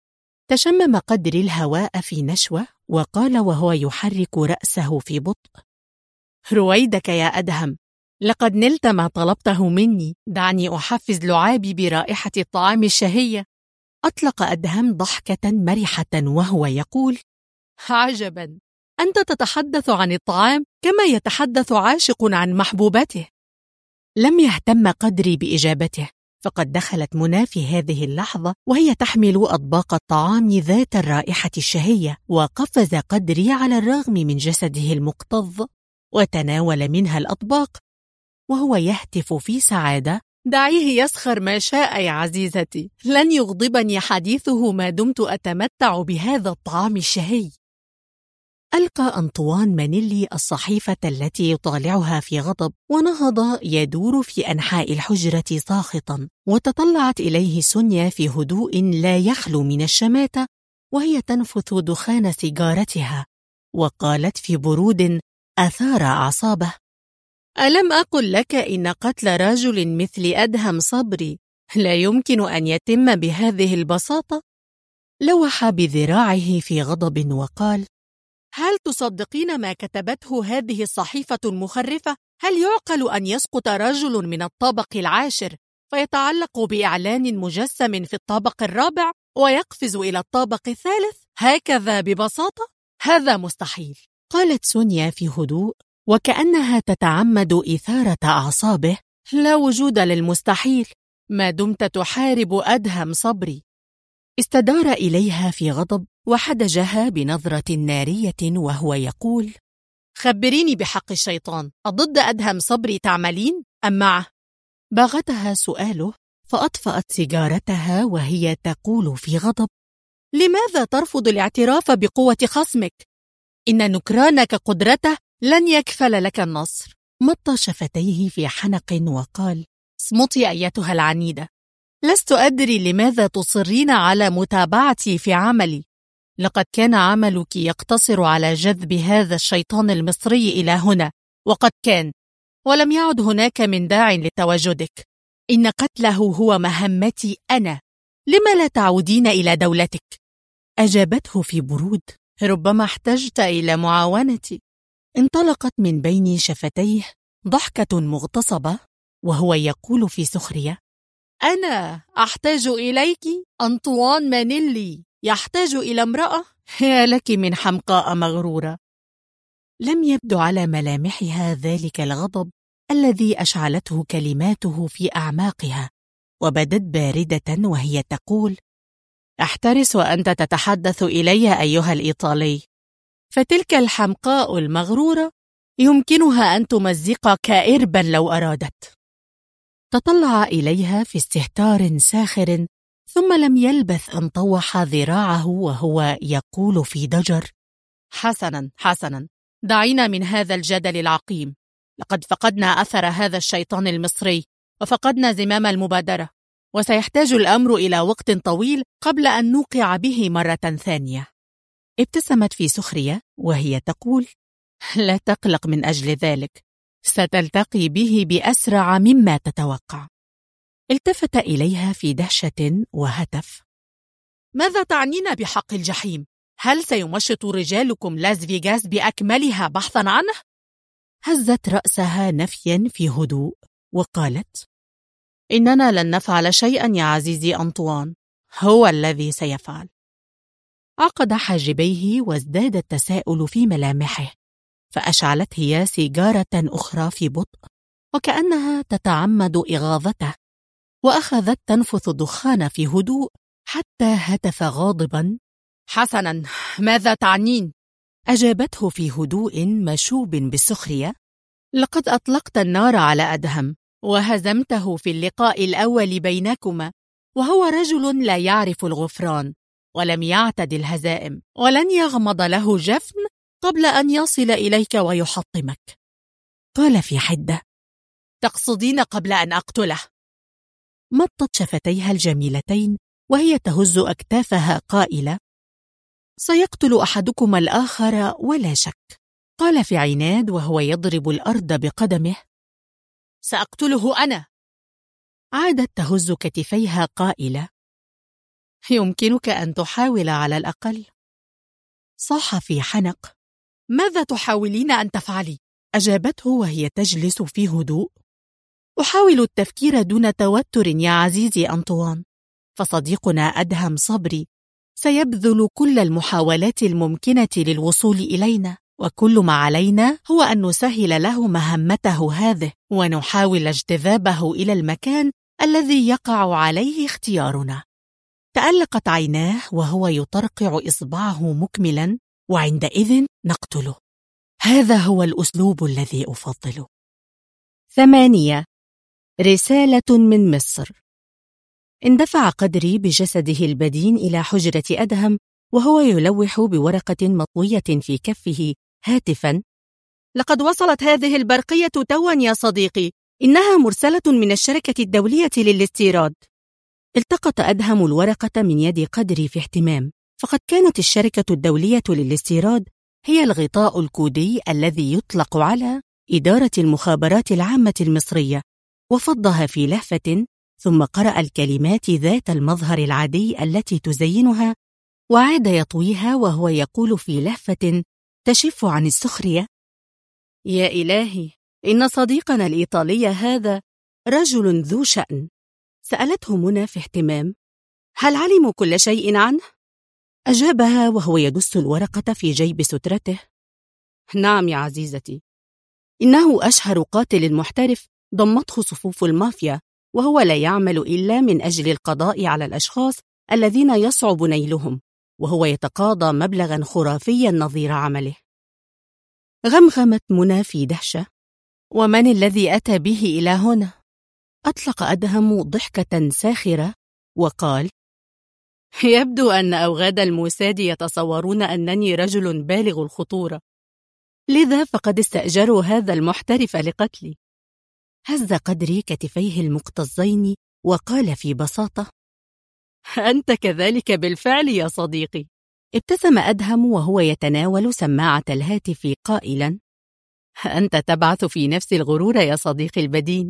تشمم قدري الهواء في نشوة وقال وهو يحرك رأسه في بطء: رويدك يا أدهم، لقد نلت ما طلبته مني، دعني أحفز لعابي برائحة الطعام الشهية. أطلق أدهم ضحكة مرحة وهو يقول: عجبا، أنت تتحدث عن الطعام كما يتحدث عاشق عن محبوبته. لم يهتم قدري بإجابته، فقد دخلت منى في هذه اللحظة وهي تحمل أطباق الطعام ذات الرائحة الشهية، وقفز قدري على الرغم من جسده المكتظ وتناول منها الأطباق وهو يهتف في سعادة: دعيه يسخر ما شاء يا عزيزتي، لن يغضبني حديثه ما دمت أتمتع بهذا الطعام الشهي. ألقى أنطوان مانيلي الصحيفة التي يطالعها في غضب، ونهض يدور في أنحاء الحجرة ساخطا، وتطلعت إليه سونيا في هدوء لا يخلو من الشماتة وهي تنفث دخان سيجارتها، وقالت في برود أثار أعصابه: ألم أقل لك إن قتل رجل مثل أدهم صبري لا يمكن أن يتم بهذه البساطة؟ لوح بذراعه في غضب وقال: هل تصدقين ما كتبته هذه الصحيفة المخرفة؟ هل يعقل أن يسقط رجل من الطابق العاشر فيتعلق بإعلان مجسم في الطابق الرابع ويقفز إلى الطابق الثالث هكذا ببساطة؟ هذا مستحيل. قالت سونيا في هدوء وكأنها تتعمد إثارة أعصابه: لا وجود للمستحيل ما دمت تحارب أدهم صبري. استدار إليها في غضب وحدجها بنظرة نارية وهو يقول: خبريني بحق الشيطان، أضد أدهم صبري تعملين أم معه؟ باغتها سؤاله، فأطفأت سيجارتها وهي تقول في غضب: لماذا ترفض الاعتراف بقوة خصمك؟ إن نكرانك قدرته لن يكفل لك النصر. مط شفتيه في حنق وقال: اصمتي أيتها العنيدة، لست أدري لماذا تصرين على متابعتي في عملي. لقد كان عملك يقتصر على جذب هذا الشيطان المصري إلى هنا، وقد كان، ولم يعد هناك من داع لتواجدك. إن قتله هو مهمتي أنا، لما لا تعودين إلى دولتك؟ أجابته في برود: ربما احتجت إلى معاونتي. انطلقت من بين شفتيه ضحكة مغتصبة وهو يقول في سخرية: أنا أحتاج إليك؟ أنطوان مانيلي يحتاج إلى امرأة؟ يا لك من حمقاء مغرورة. لم يبدو على ملامحها ذلك الغضب الذي أشعلته كلماته في أعماقها، وبدت باردة وهي تقول: أحترس وأنت تتحدث إلي أيها الإيطالي، فتلك الحمقاء المغرورة يمكنها أن تمزقك إربا لو أرادت. تطلع إليها في استهتار ساخر، ثم لم يلبث أن طوح ذراعه وهو يقول في ضجر: حسنا حسنا، دعينا من هذا الجدل العقيم. لقد فقدنا أثر هذا الشيطان المصري وفقدنا زمام المبادرة، وسيحتاج الأمر إلى وقت طويل قبل أن نوقع به مرة ثانية. ابتسمت في سخرية وهي تقول: لا تقلق من أجل ذلك، ستلتقي به بأسرع مما تتوقع. التفت إليها في دهشة وهتف: ماذا تعنين بحق الجحيم؟ هل سيمشط رجالكم لاس فيغاس بأكملها بحثا عنه؟ هزت رأسها نفيا في هدوء وقالت: إننا لن نفعل شيئا يا عزيزي أنطوان، هو الذي سيفعل. عقد حاجبيه وازداد التساؤل في ملامحه، فأشعلت هي سيجارة أخرى في بطء وكأنها تتعمد إغاظته، وأخذت تنفث الدخان في هدوء حتى هتف غاضبا: حسناً، ماذا تعنين؟ أجابته في هدوء مشوب بالسخرية: لقد أطلقت النار على أدهم وهزمته في اللقاء الأول بينكما، وهو رجل لا يعرف الغفران ولم يعتد الهزائم، ولن يغمض له جفن قبل أن يصل إليك ويحطمك. قال في حدة: تقصدين قبل أن أقتله؟ مطت شفتيها الجميلتين وهي تهز أكتافها قائلة: سيقتل أحدكما الآخر ولا شك. قال في عناد وهو يضرب الأرض بقدمه: سأقتله أنا. عادت تهز كتفيها قائلة: يمكنك أن تحاول على الأقل. صاح في حنق: ماذا تحاولين أن تفعلي؟ أجابته وهي تجلس في هدوء: أحاول التفكير دون توتر يا عزيزي أنطوان، فصديقنا أدهم صبري سيبذل كل المحاولات الممكنة للوصول إلينا، وكل ما علينا هو أن نسهل له مهمته هذه ونحاول اجتذابه إلى المكان الذي يقع عليه اختيارنا. تألقت عيناه وهو يطرقع إصبعه مكملا: وعندئذ نقتله. هذا هو الأسلوب الذي أفضله. 8. رسالة من مصر. اندفع قدري بجسده البدين إلى حجرة أدهم وهو يلوح بورقة مطوية في كفه هاتفا: لقد وصلت هذه البرقية توا يا صديقي، إنها مرسلة من الشركة الدولية للاستيراد. التقط أدهم الورقة من يد قدري في اهتمام، فقد كانت الشركة الدولية للاستيراد هي الغطاء الكودي الذي يطلق على إدارة المخابرات العامة المصرية، وفضها في لهفة ثم قرأ الكلمات ذات المظهر العادي التي تزينها، وعاد يطويها وهو يقول في لهفة تشف عن السخرية: يا إلهي، إن صديقنا الإيطالي هذا رجل ذو شأن. سألته منى في اهتمام: هل علموا كل شيء عنه؟ أجابها وهو يدس الورقة في جيب سترته: نعم يا عزيزتي، إنه أشهر قاتل محترف ضمته صفوف المافيا، وهو لا يعمل إلا من أجل القضاء على الأشخاص الذين يصعب نيلهم، وهو يتقاضى مبلغا خرافيا نظير عمله. غمغمت منى في دهشة: ومن الذي أتى به إلى هنا؟ أطلق أدهم ضحكة ساخرة وقال: يبدو أن أوغاد الموساد يتصورون أنني رجل بالغ الخطورة، لذا فقد استأجروا هذا المحترف لقتلي. هز قدري كتفيه المكتظين وقال في بساطة: أنت كذلك بالفعل يا صديقي. ابتسم أدهم وهو يتناول سماعة الهاتف قائلا: أنت تبعث في نفس الغرور يا صديقي البدين.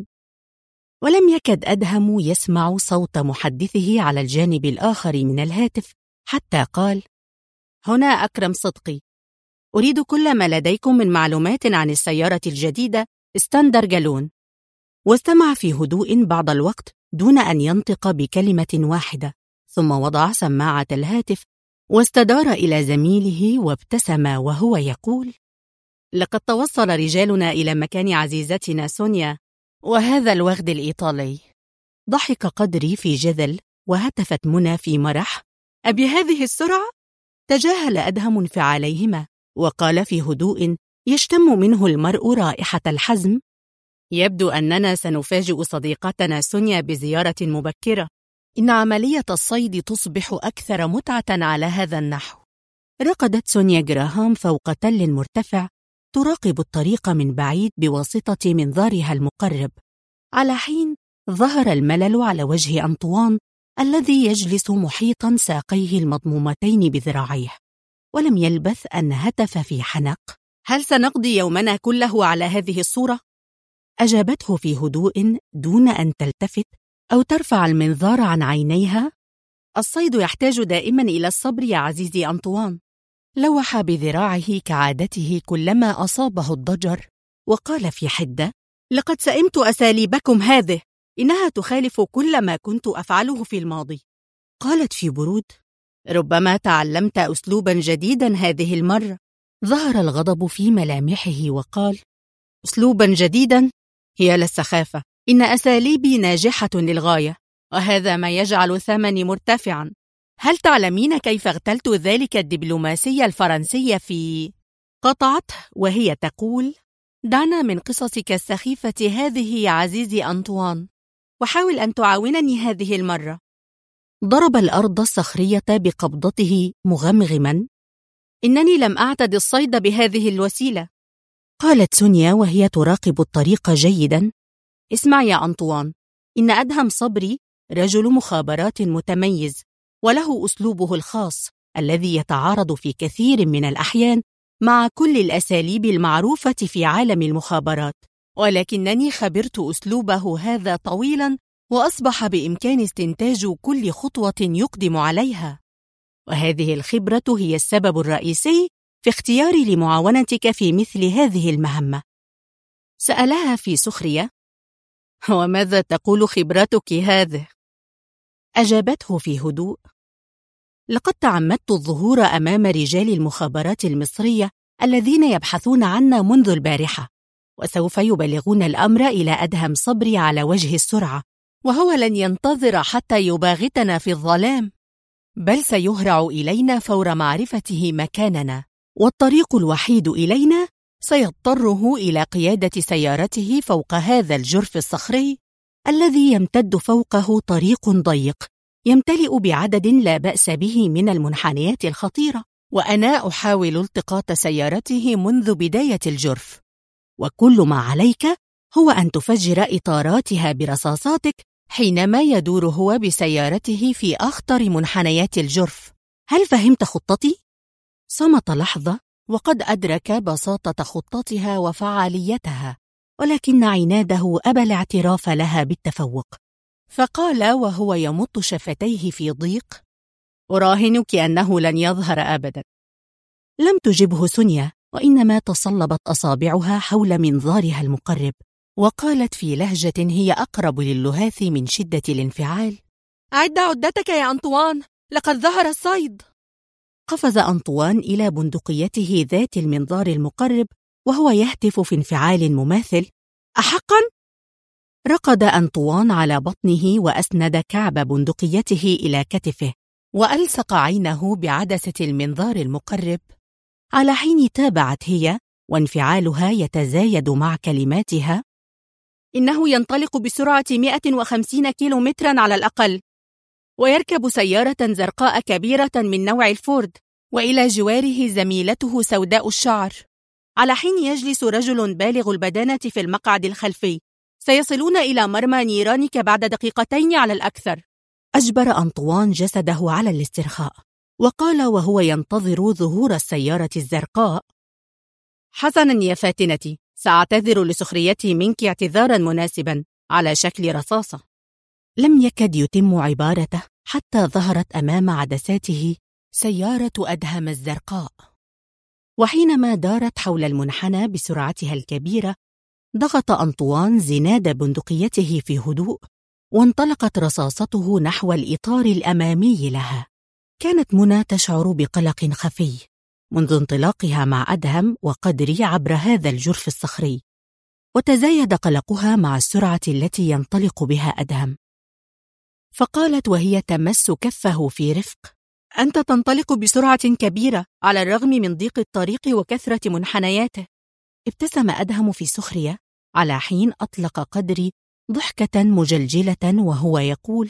ولم يكد أدهم يسمع صوت محدثه على الجانب الآخر من الهاتف حتى قال: هنا أكرم صدقي، أريد كل ما لديكم من معلومات عن السيارة الجديدة ستاندر جالون. واستمع في هدوء بعض الوقت دون أن ينطق بكلمة واحدة، ثم وضع سماعة الهاتف واستدار إلى زميله وابتسم وهو يقول: لقد توصل رجالنا إلى مكان عزيزتنا سونيا وهذا الوغد الإيطالي. ضحك قدري في جذل وهتفت منى في مرح: أبي هذه السرعة؟ تجاهل أدهم انفعاليهما وقال في هدوء يشتم منه المرء رائحة الحزم: يبدو أننا سنفاجئ صديقتنا سونيا بزيارة مبكرة. إن عملية الصيد تصبح أكثر متعة على هذا النحو. رقدت سونيا جراهام فوق تل مرتفع تراقب الطريق من بعيد بواسطة منظارها المقرب، على حين ظهر الملل على وجه أنطوان الذي يجلس محيطا ساقيه المضمومتين بذراعيه، ولم يلبث أن هتف في حنق: هل سنقضي يومنا كله على هذه الصورة؟ أجابته في هدوء دون أن تلتفت أو ترفع المنظار عن عينيها: الصيد يحتاج دائما إلى الصبر يا عزيزي أنطوان. لوح بذراعه كعادته كلما أصابه الضجر وقال في حدة: لقد سئمت أساليبكم هذه، إنها تخالف كل ما كنت أفعله في الماضي. قالت في برود: ربما تعلمت أسلوبا جديدا هذه المرة. ظهر الغضب في ملامحه وقال: أسلوبا جديدا؟ هي للسخافة، إن أساليبي ناجحة للغاية، وهذا ما يجعل ثمني مرتفعا. هل تعلمين كيف اغتلت ذلك الدبلوماسي الفرنسي في… قطعته وهي تقول: دعنا من قصصك السخيفة هذه يا عزيزي أنطوان، وحاول أن تعاونني هذه المرة. ضرب الأرض الصخرية بقبضته مغمغما: إنني لم أعتد الصيد بهذه الوسيلة. قالت سونيا وهي تراقب الطريق جيدا: اسمع يا أنطوان، إن أدهم صبري رجل مخابرات متميز، وله أسلوبه الخاص الذي يتعارض في كثير من الأحيان مع كل الأساليب المعروفة في عالم المخابرات، ولكنني خبرت أسلوبه هذا طويلاً، وأصبح بإمكان استنتاج كل خطوة يقدم عليها، وهذه الخبرة هي السبب الرئيسي في اختياري لمعاونتك في مثل هذه المهمة. سألها في سخرية: وماذا تقول خبرتك هذه؟ أجابته في هدوء: لقد تعمدت الظهور أمام رجال المخابرات المصرية الذين يبحثون عنا منذ البارحة، وسوف يبلغون الأمر إلى أدهم صبري على وجه السرعة، وهو لن ينتظر حتى يباغتنا في الظلام، بل سيهرع إلينا فور معرفته مكاننا، والطريق الوحيد إلينا سيضطره إلى قيادة سيارته فوق هذا الجرف الصخري الذي يمتد فوقه طريق ضيق يمتلئ بعدد لا بأس به من المنحنيات الخطيرة، وأنا أحاول التقاط سيارته منذ بداية الجرف، وكل ما عليك هو أن تفجر إطاراتها برصاصاتك حينما يدور هو بسيارته في أخطر منحنيات الجرف. هل فهمت خطتي؟ صمت لحظة، وقد أدرك بساطة خطتها وفعاليتها، ولكن عناده أبى الاعتراف لها بالتفوق، فقال وهو يمط شفتيه في ضيق: أراهنك أنه لن يظهر أبدا. لم تجبه سونيا، وإنما تصلبت أصابعها حول منظارها المقرب، وقالت في لهجة هي أقرب للهاث من شدة الانفعال: أعد عدتك يا أنطوان، لقد ظهر الصيد. قفز أنطوان إلى بندقيته ذات المنظار المقرب وهو يهتف في انفعال مماثل: أحقا؟ رقد أنطوان على بطنه وأسند كعب بندقيته إلى كتفه، وألصق عينه بعدسة المنظار المقرب، على حين تابعت هي وانفعالها يتزايد مع كلماتها: إنه ينطلق بسرعة 150 كيلومتراً على الأقل، ويركب سيارة زرقاء كبيرة من نوع الفورد، وإلى جواره زميلته سوداء الشعر، على حين يجلس رجل بالغ البدانة في المقعد الخلفي. سيصلون إلى مرمى نيرانك بعد دقيقتين على الأكثر. أجبر أنطوان جسده على الاسترخاء، وقال وهو ينتظر ظهور السيارة الزرقاء: حسناً يا فاتنتي، سأعتذر لسخريتي منك اعتذاراً مناسباً على شكل رصاصة. لم يكد يتم عبارته حتى ظهرت أمام عدساته سيارة أدهم الزرقاء، وحينما دارت حول المنحنى بسرعتها الكبيرة ضغط أنطوان زناد بندقيته في هدوء، وانطلقت رصاصته نحو الإطار الأمامي لها. كانت منى تشعر بقلق خفي منذ انطلاقها مع أدهم وقدري عبر هذا الجرف الصخري، وتزايد قلقها مع السرعة التي ينطلق بها أدهم، فقالت وهي تمس كفه في رفق: أنت تنطلق بسرعة كبيرة على الرغم من ضيق الطريق وكثرة منحنياته. ابتسم أدهم في سخرية، على حين أطلق قدري ضحكة مجلجلة وهو يقول: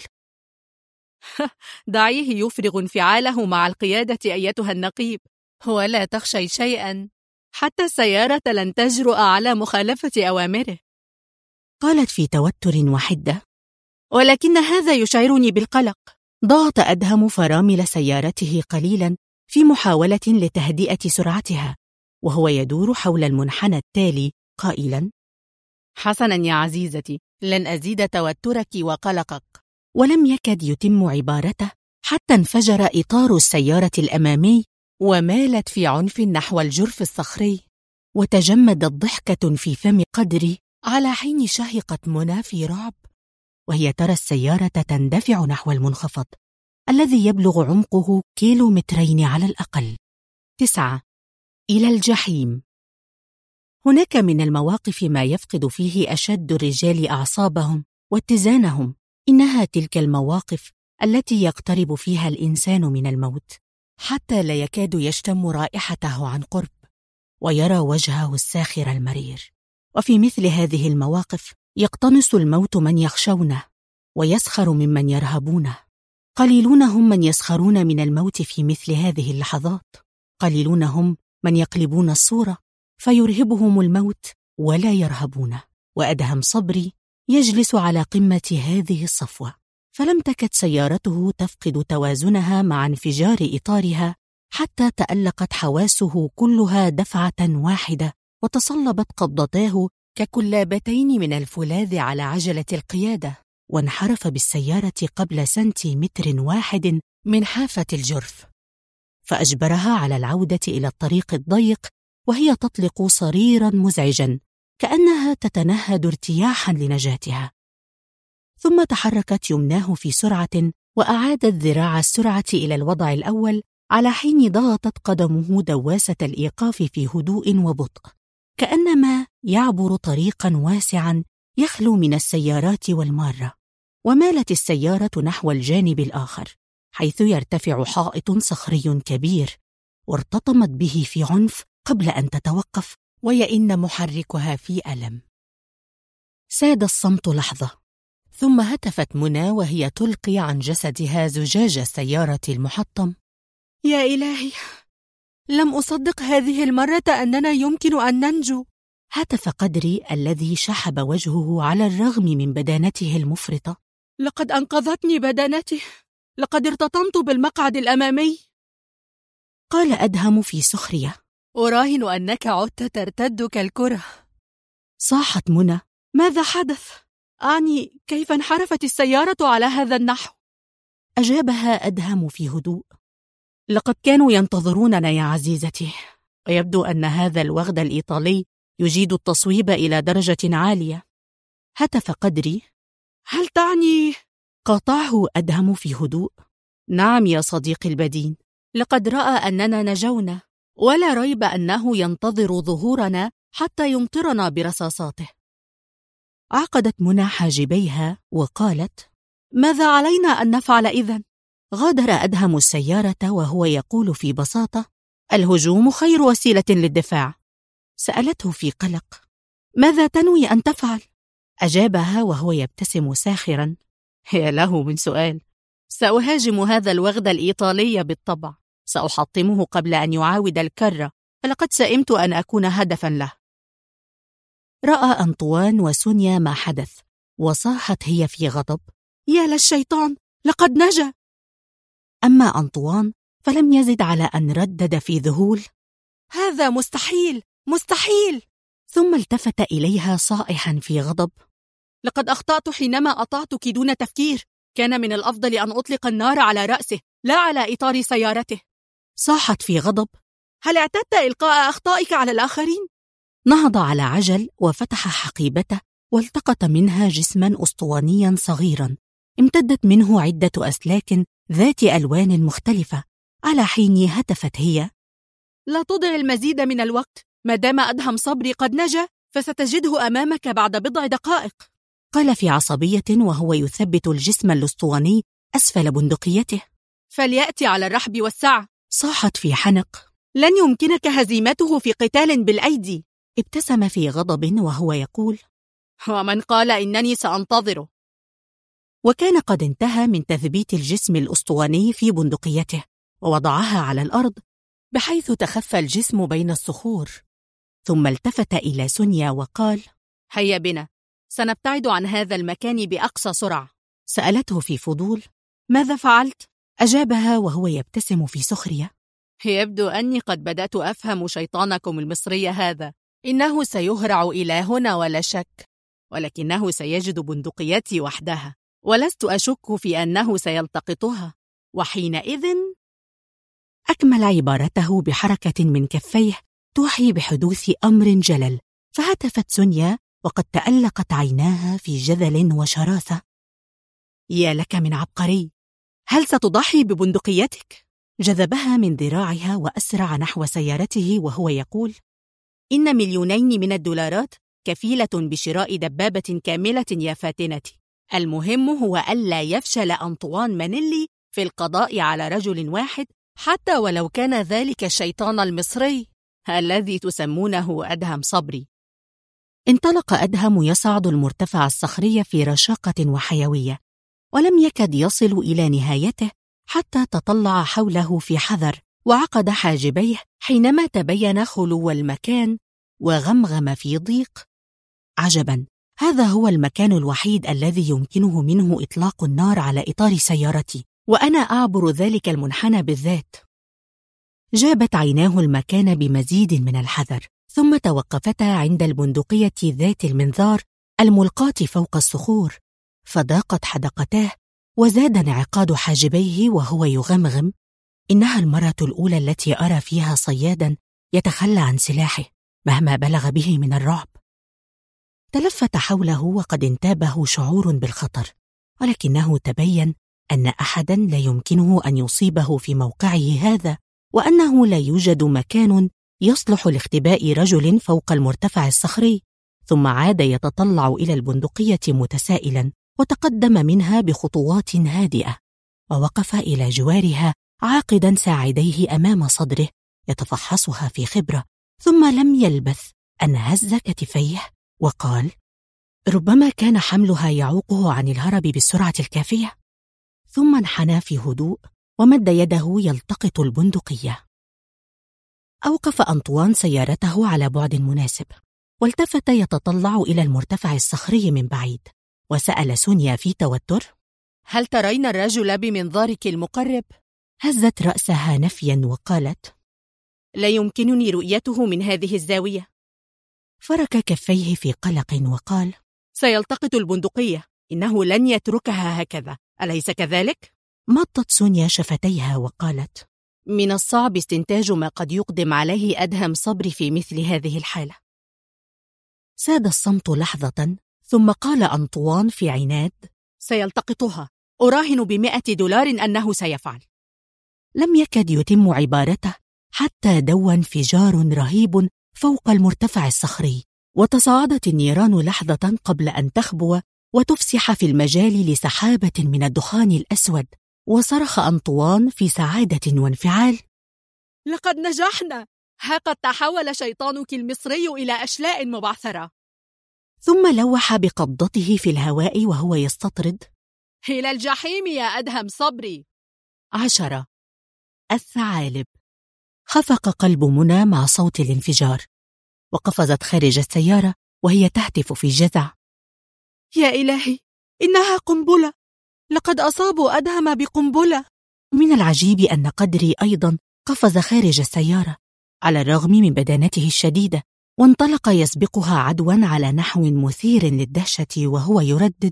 دعيه يفرغ انفعاله مع القيادة أيتها النقيب، ولا تخشي شيئا، حتى السيارة لن تجرؤ على مخالفة أوامره. قالت في توتر وحدة: ولكن هذا يشعرني بالقلق. ضغط أدهم فرامل سيارته قليلا في محاولة لتهدئة سرعتها، وهو يدور حول المنحنى التالي قائلا: حسنا يا عزيزتي، لن أزيد توترك وقلقك. ولم يكد يتم عبارته حتى انفجر إطار السيارة الأمامي ومالت في عنف نحو الجرف الصخري، وتجمدت ضحكة في فم قدري على حين شهقت منى في رعب وهي ترى السيارة تندفع نحو المنخفض الذي يبلغ عمقه 2 كيلومترين على الأقل. 9. إلى الجحيم. هناك من المواقف ما يفقد فيه أشد الرجال أعصابهم واتزانهم. إنها تلك المواقف التي يقترب فيها الإنسان من الموت حتى لا يكاد يشتم رائحته عن قرب ويرى وجهه الساخر المرير. وفي مثل هذه المواقف يقتنص الموت من يخشونه ويسخر ممن يرهبونه. قليلون هم من يسخرون من الموت في مثل هذه اللحظات، قليلون هم من يقلبون الصورة فيرهبهم الموت ولا يرهبونه. وأدهم صبري يجلس على قمة هذه الصفوة، فلم تكد سيارته تفقد توازنها مع انفجار إطارها حتى تألقت حواسه كلها دفعة واحدة، وتصلبت قبضتاه ككلابتين من الفولاذ على عجلة القيادة، وانحرف بالسيارة قبل سنتيمتر واحد من حافة الجرف، فأجبرها على العودة إلى الطريق الضيق وهي تطلق صريراً مزعجاً كأنها تتنهد ارتياحاً لنجاتها. ثم تحركت يمناه في سرعة وأعادت ذراع السرعة إلى الوضع الأول، على حين ضغطت قدمه دواسة الإيقاف في هدوء وبطء، كأنما يعبر طريقاً واسعاً يخلو من السيارات والمارة. ومالت السيارة نحو الجانب الآخر حيث يرتفع حائط صخري كبير، وارتطمت به في عنف قبل أن تتوقف ويئن محركها في ألم. ساد الصمت لحظة، ثم هتفت منى وهي تلقي عن جسدها زجاج السيارة المحطم: يا إلهي، لم أصدق هذه المرة أننا يمكن أن ننجو. هتف قدري الذي شحب وجهه على الرغم من بدانته المفرطة: لقد أنقذتني بدانتي، لقد ارتطمت بالمقعد الأمامي. قال أدهم في سخرية: أراهن أنك عدت ترتد كالكرة. صاحت منى: ماذا حدث؟ أعني كيف انحرفت السيارة على هذا النحو؟ أجابها أدهم في هدوء: لقد كانوا ينتظروننا يا عزيزتي، ويبدو أن هذا الوغد الإيطالي يجيد التصويب إلى درجة عالية. هتف قدري: هل تعني؟ قاطعه أدهم في هدوء: نعم يا صديقي البدين، لقد رأى أننا نجونا، ولا ريب أنه ينتظر ظهورنا حتى يمطرنا برصاصاته. عقدت منى حاجبيها وقالت: ماذا علينا أن نفعل إذن؟ غادر أدهم السيارة وهو يقول في بساطة: الهجوم خير وسيلة للدفاع. سألته في قلق: ماذا تنوي أن تفعل؟ أجابها وهو يبتسم ساخرا: يا له من سؤال، سأهاجم هذا الوغد الإيطالي بالطبع، سأحطمه قبل أن يعاود الكرة، فلقد سئمت أن أكون هدفا له. رأى أنطوان وسونيا ما حدث، وصاحت هي في غضب: يا للشيطان، لقد نجا. أما أنطوان فلم يزد على أن ردد في ذهول: هذا مستحيل، مستحيل. ثم التفت إليها صائحا في غضب: لقد أخطأت حينما أطعتك دون تفكير، كان من الأفضل أن أطلق النار على رأسه لا على إطار سيارته. صاحت في غضب: هل اعتدت إلقاء أخطائك على الآخرين؟ نهض على عجل وفتح حقيبته، والتقط منها جسما أسطوانيا صغيرا امتدت منه عدة أسلاك ذات ألوان مختلفة، على حين هتفت هي: لا تضع المزيد من الوقت، ما دام أدهم صبري قد نجا فستجده أمامك بعد بضع دقائق. قال في عصبية وهو يثبت الجسم الأسطواني أسفل بندقيته: فليأتي على الرحب والسعة. صاحت في حنق: لن يمكنك هزيمته في قتال بالأيدي. ابتسم في غضب وهو يقول: ومن قال إنني سأنتظره؟ وكان قد انتهى من تثبيت الجسم الأسطواني في بندقيته، ووضعها على الأرض بحيث تخفى الجسم بين الصخور. ثم التفت إلى سونيا وقال: هيا بنا، سنبتعد عن هذا المكان بأقصى سرعة. سألته في فضول: ماذا فعلت؟ أجابها وهو يبتسم في سخرية: يبدو أني قد بدأت أفهم شيطانكم المصري هذا، إنه سيهرع إلى هنا ولا شك، ولكنه سيجد بندقيتي وحدها، ولست أشك في أنه سيلتقطها، وحينئذ... أكمل عبارته بحركة من كفيه توحي بحدوث أمر جلل، فهتفت سونيا وقد تألقت عيناها في جذل وشراسة: يا لك من عبقري، هل ستضحي ببندقيتك؟ جذبها من ذراعها وأسرع نحو سيارته وهو يقول: إن $2,000,000 كفيلة بشراء دبابة كاملة يا فاتنتي، المهم هو ألا يفشل أنطوان مانيلي في القضاء على رجل واحد، حتى ولو كان ذلك الشيطان المصري الذي تسمونه أدهم صبري. انطلق أدهم يصعد المرتفع الصخري في رشاقة وحيوية، ولم يكد يصل إلى نهايته حتى تطلع حوله في حذر وعقد حاجبيه حينما تبين خلو المكان، وغمغم في ضيق: عجباً، هذا هو المكان الوحيد الذي يمكنه منه إطلاق النار على إطار سيارتي، وأنا أعبر ذلك المنحنى بالذات. جابت عيناه المكان بمزيد من الحذر، ثم توقفتا عند البندقية ذات المنظار الملقاة فوق الصخور، فضاقت حدقتاه وزاد انعقاد حاجبيه وهو يغمغم: إنها المرة الأولى التي أرى فيها صياداً يتخلى عن سلاحه مهما بلغ به من الرعب. تلفت حوله وقد انتابه شعور بالخطر، ولكنه تبين أن أحداً لا يمكنه أن يصيبه في موقعه هذا، وأنه لا يوجد مكان يصلح لاختباء رجل فوق المرتفع الصخري. ثم عاد يتطلع إلى البندقية متسائلاً، وتقدم منها بخطوات هادئة، ووقف إلى جوارها عاقداً ساعديه أمام صدره يتفحصها في خبرة. ثم لم يلبث أن هز كتفيه وقال: ربما كان حملها يعوقه عن الهرب بالسرعة الكافية. ثم انحنى في هدوء ومد يده يلتقط البندقية. أوقف أنطوان سيارته على بعد مناسب، والتفت يتطلع إلى المرتفع الصخري من بعيد، وسأل سونيا في توتر: هل ترين الرجل بمنظارك المقرب؟ هزت رأسها نفياً وقالت: لا يمكنني رؤيته من هذه الزاوية. فرك كفيه في قلق وقال: سيلتقط البندقية، إنه لن يتركها هكذا، أليس كذلك؟ مطت سونيا شفتيها وقالت: من الصعب استنتاج ما قد يقدم عليه أدهم صبري في مثل هذه الحالة. ساد الصمت لحظة، ثم قال أنطوان في عناد: سيلتقطها، أراهن $100 أنه سيفعل. لم يكد يتم عبارته حتى دوى انفجار رهيب فوق المرتفع الصخري، وتصاعدت النيران لحظة قبل أن تخبو وتفسح في المجال لسحابة من الدخان الأسود. وصرخ أنطوان في سعادة وانفعال: لقد نجحنا! ها قد تحول شيطانك المصري إلى أشلاء مبعثرة. ثم لوح بقبضته في الهواء وهو يستطرد: إلى الجحيم يا أدهم صبري. 10. الثعالب. خفق قلب منى مع صوت الانفجار، وقفزت خارج السيارة وهي تهتف في جزع: يا إلهي، إنها قنبلة! لقد أصابوا أدهم بقنبلة. من العجيب أن قدري أيضا قفز خارج السيارة على الرغم من بدانته الشديدة، وانطلق يسبقها عدوا على نحو مثير للدهشة وهو يردد: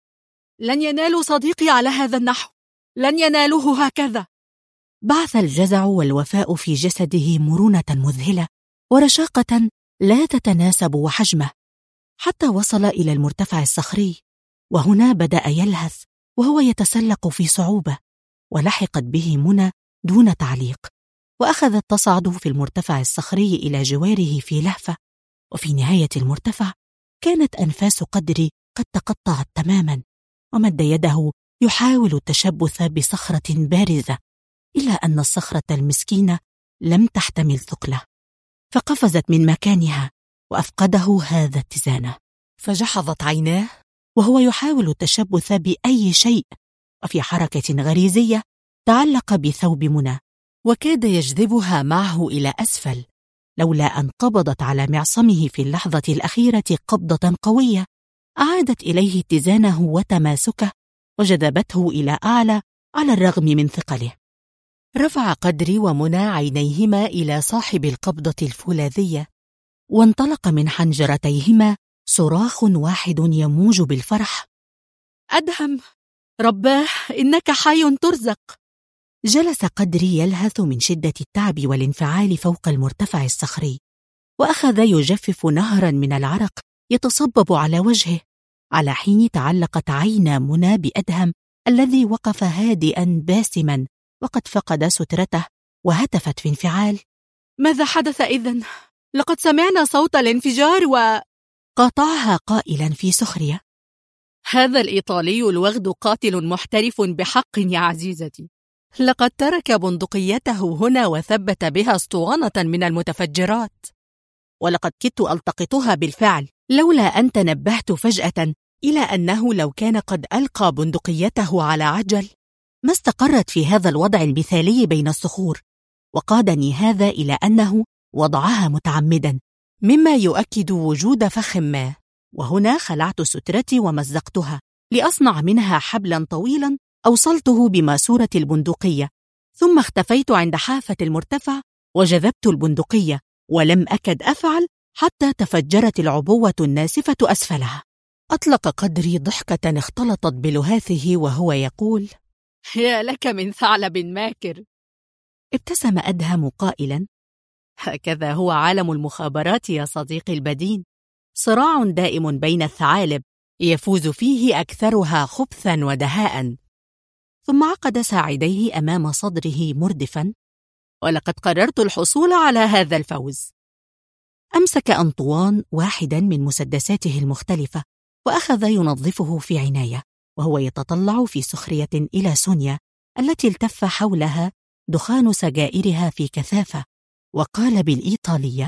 لن ينالوا صديقي على هذا النحو، لن ينالوه هكذا. بعث الجزع والوفاء في جسده مرونة مذهلة ورشاقة لا تتناسب وحجمه، حتى وصل إلى المرتفع الصخري، وهنا بدأ يلهث وهو يتسلق في صعوبة، ولحقت به منى دون تعليق، وأخذت تصعد في المرتفع الصخري إلى جواره في لهفة. وفي نهاية المرتفع كانت أنفاس قدري قد تقطعت تماما، ومد يده يحاول التشبث بصخرة بارزة، إلا أن الصخرة المسكينة لم تحتمل ثقله، فقفزت من مكانها وأفقده هذا اتزانه، فجحظت عيناه وهو يحاول التشبث بأي شيء، وفي حركة غريزية تعلق بثوب منى وكاد يجذبها معه إلى أسفل، لولا أن قبضت على معصمه في اللحظة الأخيرة قبضة قوية أعادت إليه اتزانه وتماسكه وجذبته إلى أعلى على الرغم من ثقله. رفع قدري ومنى عينيهما إلى صاحب القبضة الفولاذية، وانطلق من حنجرتيهما صراخ واحد يموج بالفرح: أدهم، رباه، إنك حي ترزق. جلس قدري يلهث من شدة التعب والانفعال فوق المرتفع الصخري، وأخذ يجفف نهرا من العرق يتصبب على وجهه، على حين تعلقت عينا منى بأدهم الذي وقف هادئا باسما وقد فقد سترته، وهتفت في انفعال: ماذا حدث إذن؟ لقد سمعنا صوت الانفجار. قاطعها قائلا في سخرية: هذا الإيطالي الوغد قاتل محترف بحق يا عزيزتي. لقد ترك بندقيته هنا وثبت بها اسطوانة من المتفجرات، ولقد كدت ألتقطها بالفعل لولا أن تنبهت فجأة إلى أنه لو كان قد ألقى بندقيته على عجل ما استقرت في هذا الوضع المثالي بين الصخور، وقادني هذا إلى أنه وضعها متعمدا، مما يؤكد وجود فخ ما. وهنا خلعت سترتي ومزقتها لأصنع منها حبلا طويلا أوصلته بماسورة البندقية، ثم اختفيت عند حافة المرتفع وجذبت البندقية، ولم أكد أفعل حتى تفجرت العبوة الناسفة أسفلها. أطلق قدري ضحكة اختلطت بلهاثه وهو يقول: يا لك من ثعلب ماكر. ابتسم أدهم قائلا: هكذا هو عالم المخابرات يا صديقي البدين، صراع دائم بين الثعالب يفوز فيه أكثرها خبثا ودهاء. ثم عقد ساعديه أمام صدره مردفا: ولقد قررت الحصول على هذا الفوز. أمسك أنطوان واحدا من مسدساته المختلفة وأخذ ينظفه في عناية، وهو يتطلع في سخرية إلى سونيا التي التف حولها دخان سجائرها في كثافة، وقال بالإيطالية: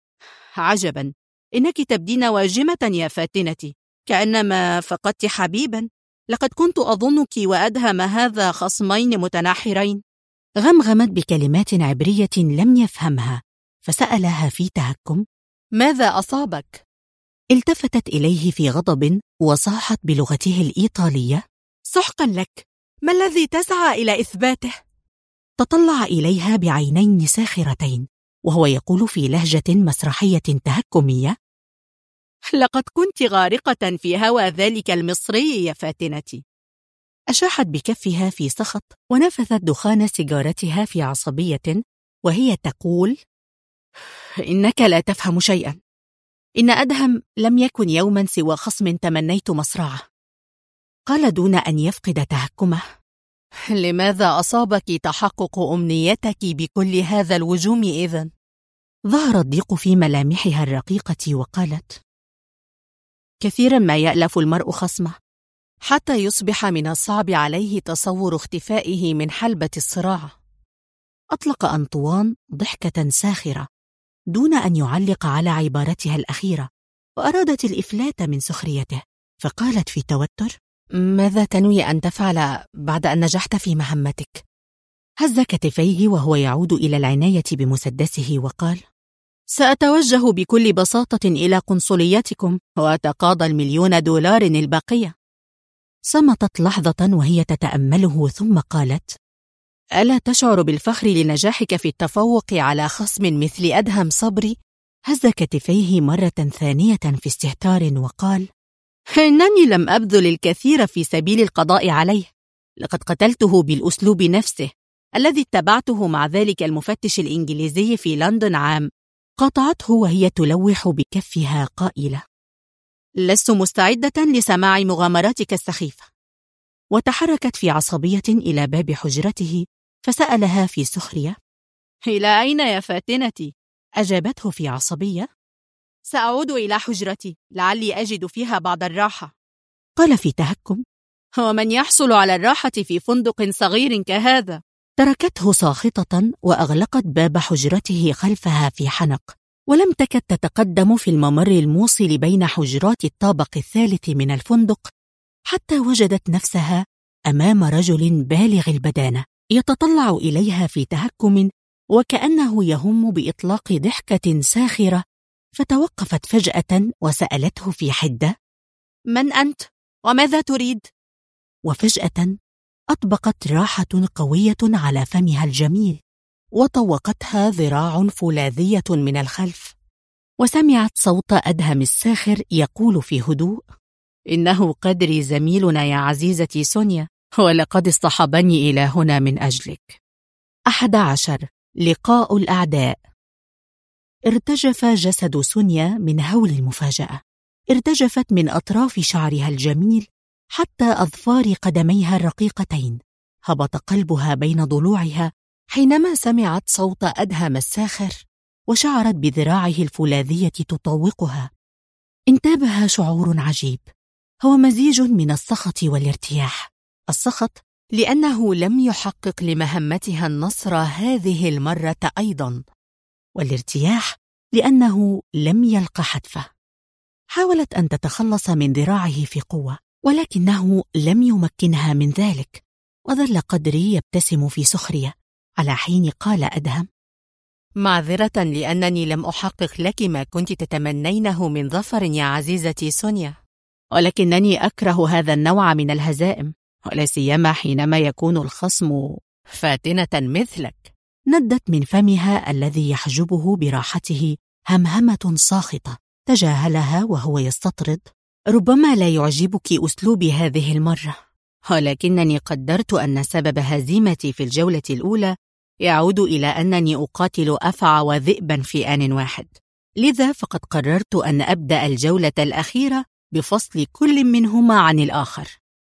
عجبا، إنك تبدين واجمة يا فاتنتي، كأنما فقدت حبيبا. لقد كنت أظنك وأدهم هذا خصمين متناحرين. غمغمت بكلمات عبرية لم يفهمها، فسألها في تهكم: ماذا أصابك؟ التفتت إليه في غضب وصاحت بلغته الإيطالية: سحقا لك، ما الذي تسعى إلى إثباته؟ تطلع إليها بعينين ساخرتين وهو يقول في لهجة مسرحية تهكمية: لقد كنت غارقة في هوى ذلك المصري يا فاتنتي. أشاحت بكفها في سخط ونفثت دخان سيجارتها في عصبية وهي تقول: إنك لا تفهم شيئا. إن أدهم لم يكن يوما سوى خصم تمنيت مصرعه. قال دون أن يفقد تهكمه: لماذا أصابك تحقق أمنيتك بكل هذا الوجوم إذن؟ ظهر الضيق في ملامحها الرقيقة وقالت: كثيرا ما يألف المرء خصمه حتى يصبح من الصعب عليه تصور اختفائه من حلبة الصراع. أطلق أنطوان ضحكة ساخرة دون أن يعلق على عبارتها الأخيرة، وأرادت الإفلات من سخريته، فقالت في توتر: ماذا تنوي أن تفعل بعد أن نجحت في مهمتك؟ هز كتفيه وهو يعود إلى العناية بمسدسه وقال: سأتوجه بكل بساطة إلى قنصليتكم وأتقاضى $1,000,000 الباقية. صمتت لحظة وهي تتأمله ثم قالت: ألا تشعر بالفخر لنجاحك في التفوق على خصم مثل أدهم صبري؟ هز كتفيه مرة ثانية في استهتار وقال: إنني لم أبذل الكثير في سبيل القضاء عليه، لقد قتلته بالأسلوب نفسه الذي اتبعته مع ذلك المفتش الإنجليزي في لندن عام. قاطعته وهي تلوح بكفها قائلة: لست مستعدة لسماع مغامراتك السخيفة. وتحركت في عصبية إلى باب حجرته فسألها في سخرية: إلى أين يا فاتنتي؟ أجابته في عصبية: سأعود إلى حجرتي لعلي أجد فيها بعض الراحة. قال في تهكم: ومن يحصل على الراحة في فندق صغير كهذا؟ تركته ساخطة وأغلقت باب حجرته خلفها في حنق، ولم تكد تتقدم في الممر الموصل بين حجرات الطابق الثالث من الفندق حتى وجدت نفسها أمام رجل بالغ البدانة يتطلع إليها في تهكم وكأنه يهم بإطلاق ضحكة ساخرة، فتوقفت فجأة وسألته في حدة: من أنت؟ وماذا تريد؟ وفجأة أطبقت راحة قوية على فمها الجميل وطوقتها ذراع فولاذية من الخلف، وسمعت صوت أدهم الساخر يقول في هدوء: إنه قدري زميلنا يا عزيزتي سونيا، ولقد اصطحبني إلى هنا من أجلك. 11. لقاء الأعداء. ارتجف جسد سونيا من هول المفاجأة، ارتجفت من أطراف شعرها الجميل حتى أظفار قدميها الرقيقتين. هبط قلبها بين ضلوعها حينما سمعت صوت أدهم الساخر وشعرت بذراعه الفولاذية تطوقها. انتابها شعور عجيب، هو مزيج من السخط والارتياح. السخط لأنه لم يحقق لمهمتها النصر هذه المرة أيضاً، والارتياح لأنه لم يلق حتفه. حاولت أن تتخلص من ذراعه في قوة، ولكنه لم يمكنها من ذلك، وظل قدري يبتسم في سخرية، على حين قال أدهم: معذرة لأنني لم أحقق لك ما كنت تتمنينه من ظفر يا عزيزتي سونيا، ولكنني أكره هذا النوع من الهزائم، ولا سيما حينما يكون الخصم فاتنة مثلك. ندت من فمها الذي يحجبه براحته همهمة ساخطة، تجاهلها وهو يستطرد: ربما لا يعجبك أسلوبي هذه المرة، ولكنني قدرت أن سبب هزيمتي في الجولة الأولى يعود إلى أنني أقاتل أفعى وذئبا في آن واحد، لذا فقد قررت أن أبدأ الجولة الأخيرة بفصل كل منهما عن الآخر.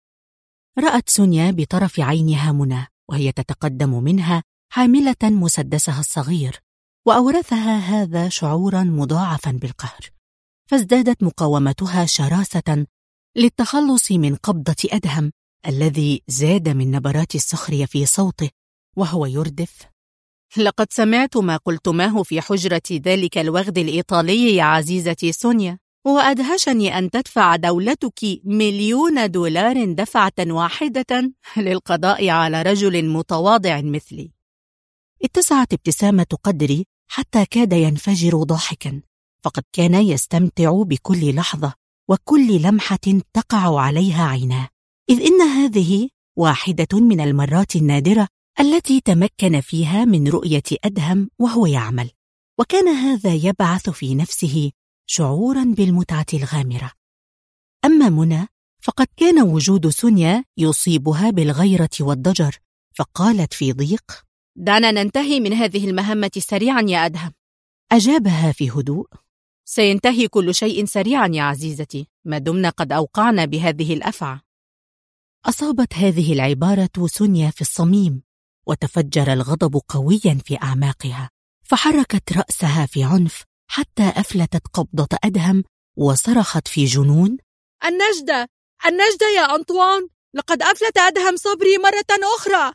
رأت سونيا بطرف عينها منى وهي تتقدم منها حاملة مسدسها الصغير، وأورثها هذا شعورا مضاعفا بالقهر، فازدادت مقاومتها شراسة للتخلص من قبضة أدهم الذي زاد من نبرات السخرية في صوته وهو يردف: لقد سمعت ما قلتماه في حجرة ذلك الوغد الإيطالي يا عزيزتي سونيا، وأدهشني أن تدفع دولتك $1,000,000 دفعة واحدة للقضاء على رجل متواضع مثلي. اتسعت ابتسامة قدري حتى كاد ينفجر ضاحكا، فقد كان يستمتع بكل لحظة وكل لمحة تقع عليها عيناه، إذ إن هذه واحدة من المرات النادرة التي تمكن فيها من رؤية أدهم وهو يعمل، وكان هذا يبعث في نفسه شعورا بالمتعة الغامرة. أما منى فقد كان وجود سونيا يصيبها بالغيرة والضجر، فقالت في ضيق: دعنا ننتهي من هذه المهمة سريعا يا أدهم. أجابها في هدوء: سينتهي كل شيء سريعا يا عزيزتي ما دمنا قد أوقعنا بهذه الأفعى. أصابت هذه العبارة سونيا في الصميم، وتفجر الغضب قويا في أعماقها، فحركت رأسها في عنف حتى أفلتت قبضة أدهم وصرخت في جنون: النجدة النجدة يا أنطوان، لقد أفلت أدهم صبري مرة أخرى.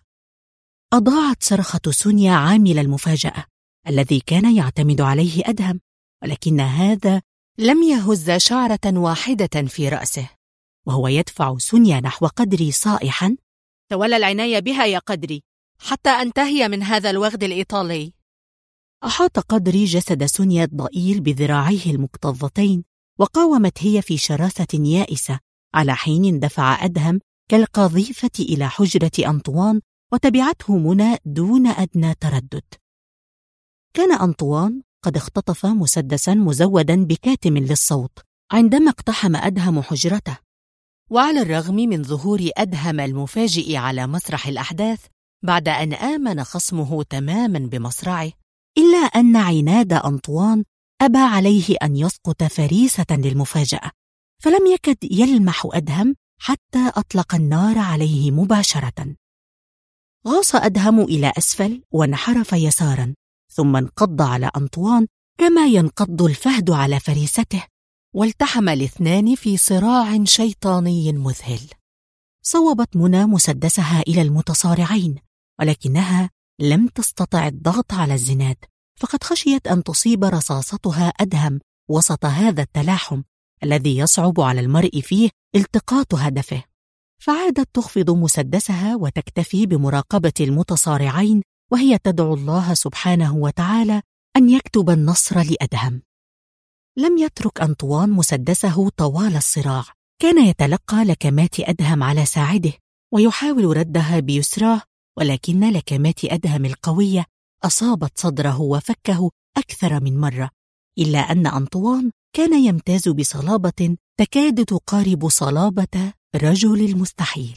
أضاعت صرخة سونيا عامل المفاجأة الذي كان يعتمد عليه أدهم، ولكن هذا لم يهز شعرة واحدة في رأسه، وهو يدفع سونيا نحو قدري صائحا: تولى العناية بها يا قدري حتى أنتهي من هذا الوغد الإيطالي. أحاط قدري جسد سونيا الضئيل بذراعيه المكتظتين، وقاومت هي في شراسة يائسة، على حين اندفع أدهم كالقاذيفة إلى حجرة أنطوان، وتبعته منى دون أدنى تردد. كان أنطوان قد اختطف مسدسا مزودا بكاتم للصوت عندما اقتحم أدهم حجرته، وعلى الرغم من ظهور أدهم المفاجئ على مسرح الأحداث بعد أن آمن خصمه تماما بمصرعه، إلا أن عناد أنطوان أبى عليه أن يسقط فريسة للمفاجأة، فلم يكد يلمح أدهم حتى أطلق النار عليه مباشرة. غاص أدهم إلى أسفل وانحرف يسارا، ثم انقض على أنطوان كما ينقض الفهد على فريسته، والتحم الاثنان في صراع شيطاني مذهل. صوبت منى مسدسها إلى المتصارعين، ولكنها لم تستطع الضغط على الزناد، فقد خشيت أن تصيب رصاصتها أدهم وسط هذا التلاحم الذي يصعب على المرء فيه التقاط هدفه، فعادت تخفض مسدسها وتكتفي بمراقبة المتصارعين، وهي تدعو الله سبحانه وتعالى أن يكتب النصر لأدهم. لم يترك أنطوان مسدسه طوال الصراع، كان يتلقى لكمات أدهم على ساعده ويحاول ردها بيسراه، ولكن لكمات أدهم القوية أصابت صدره وفكه أكثر من مرة، إلا أن أنطوان كان يمتاز بصلابة تكاد تقارب صلابة رجل المستحيل.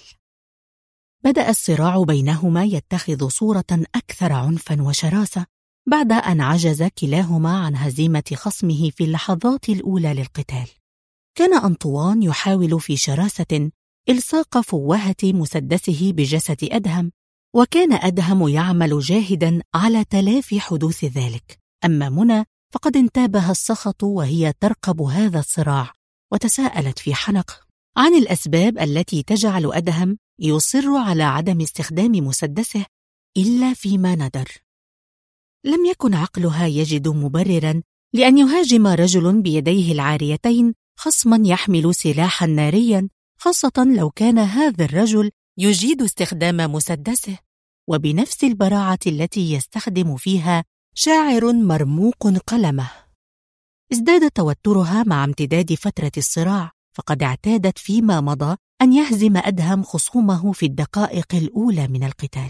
بدأ الصراع بينهما يتخذ صورة أكثر عنفا وشراسة بعد أن عجز كلاهما عن هزيمة خصمه في اللحظات الأولى للقتال. كان أنطوان يحاول في شراسة إلصاق فوهة مسدسه بجسد أدهم، وكان أدهم يعمل جاهدا على تلافي حدوث ذلك. أما منى فقد انتابها السخط وهي ترقب هذا الصراع، وتساءلت في حنق: عن الأسباب التي تجعل أدهم يصر على عدم استخدام مسدسه إلا فيما ندر. لم يكن عقلها يجد مبرراً لأن يهاجم رجل بيديه العاريتين خصماً يحمل سلاحاً نارياً، خاصة لو كان هذا الرجل يجيد استخدام مسدسه، وبنفس البراعة التي يستخدم فيها شاعر مرموق قلمه. ازداد توترها مع امتداد فترة الصراع، فقد اعتادت فيما مضى أن يهزم أدهم خصومه في الدقائق الأولى من القتال.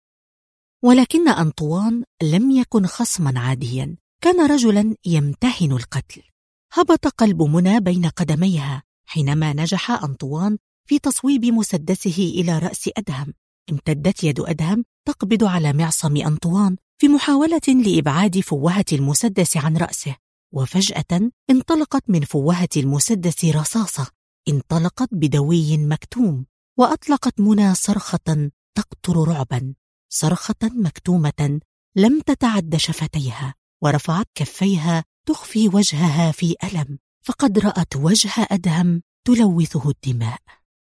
ولكن أنطوان لم يكن خصماً عادياً، كان رجلاً يمتهن القتل. هبط قلب منى بين قدميها حينما نجح أنطوان في تصويب مسدسه إلى رأس أدهم. امتدت يد أدهم تقبض على معصم أنطوان في محاولة لإبعاد فوهة المسدس عن رأسه، وفجأة انطلقت من فوهة المسدس رصاصة انطلقت بدوي مكتوم، وأطلقت منى صرخة تقطر رعبا، صرخة مكتومة لم تتعد شفتيها، ورفعت كفيها تخفي وجهها في ألم، فقد رأت وجه أدهم تلوثه الدماء.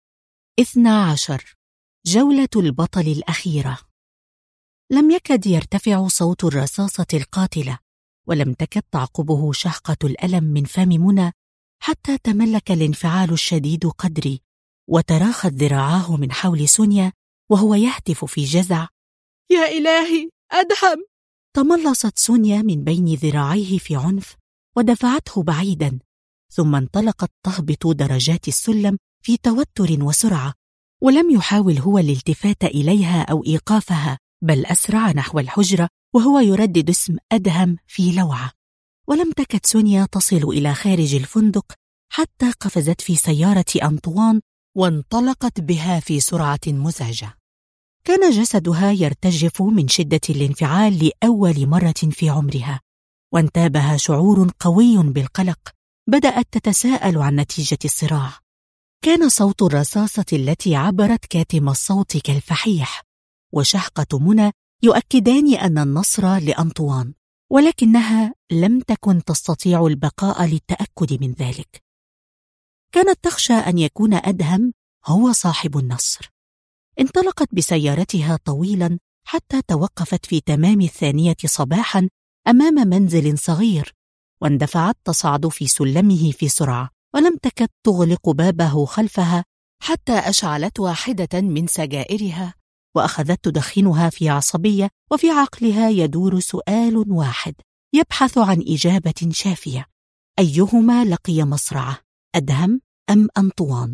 12. جولة البطل الأخيرة. لم يكد يرتفع صوت الرصاصة القاتلة، ولم تكد تعقبه شهقة الألم من فم منى، حتى تملك الانفعال الشديد قدري، وتراخت ذراعاه من حول سونيا وهو يهتف في جزع: يا إلهي، أدهم! تملصت سونيا من بين ذراعيه في عنف ودفعته بعيدا، ثم انطلقت تهبط درجات السلم في توتر وسرعة، ولم يحاول هو الالتفات إليها أو إيقافها، بل أسرع نحو الحجرة وهو يردد اسم أدهم في لوعة. ولم تكد سونيا تصل إلى خارج الفندق حتى قفزت في سيارة أنطوان وانطلقت بها في سرعة مزعجة. كان جسدها يرتجف من شدة الانفعال لأول مرة في عمرها، وانتابها شعور قوي بالقلق. بدأت تتساءل عن نتيجة الصراع. كان صوت الرصاصة التي عبرت كاتم الصوت كالفحيح وشهقة منى يؤكدان أن النصر لأنطوان، ولكنها لم تكن تستطيع البقاء للتأكد من ذلك. كانت تخشى أن يكون أدهم هو صاحب النصر. انطلقت بسيارتها طويلا حتى توقفت في تمام 2 صباحا أمام منزل صغير، واندفعت تصعد في سلمه في سرعة، ولم تكد تغلق بابه خلفها حتى أشعلت واحدة من سجائرها وأخذت تدخنها في عصبية، وفي عقلها يدور سؤال واحد يبحث عن إجابة شافية: أيهما لقي مصرعه، أدهم أم أنطوان؟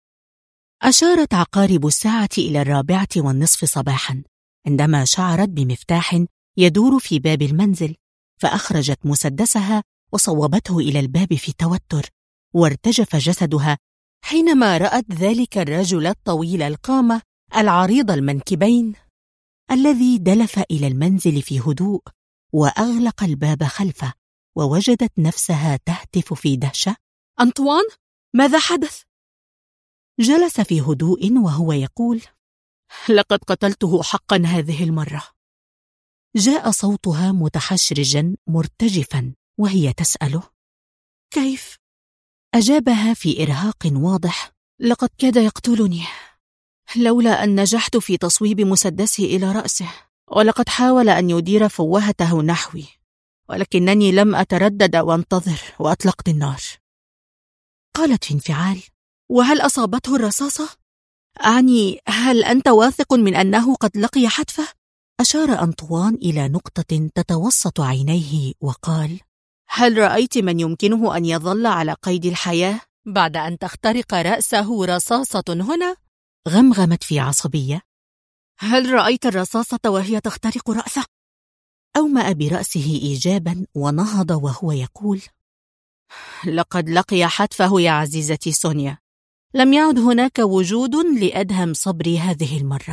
أشارت عقارب الساعة إلى 4:30 صباحا عندما شعرت بمفتاح يدور في باب المنزل، فأخرجت مسدسها وصوبته إلى الباب في توتر، وارتجف جسدها حينما رأت ذلك الرجل الطويل القامة العريض المنكبين الذي دلف إلى المنزل في هدوء وأغلق الباب خلفه، ووجدت نفسها تهتف في دهشة: أنطوان، ماذا حدث؟ جلس في هدوء وهو يقول: لقد قتلته حقا هذه المرة. جاء صوتها متحشرجا مرتجفا وهي تسأله: كيف؟ أجابها في إرهاق واضح: لقد كاد يقتلني لولا أن نجحت في تصويب مسدسي إلى رأسه، ولقد حاول أن يدير فوهته نحوي، ولكنني لم أتردد وانتظر وأطلقت النار. قالت في انفعال: وهل أصابته الرصاصة؟ أعني هل أنت واثق من أنه قد لقي حتفه؟ أشار أنطوان إلى نقطة تتوسط عينيه وقال: هل رأيت من يمكنه أن يظل على قيد الحياة بعد أن تخترق رأسه رصاصة هنا؟ غمغمت في عصبية: هل رأيت الرصاصة وهي تخترق رأسه؟ أومأ برأسه إيجابا ونهض وهو يقول: لقد لقي حتفه يا عزيزتي سونيا، لم يعد هناك وجود لأدهم صبري هذه المرة.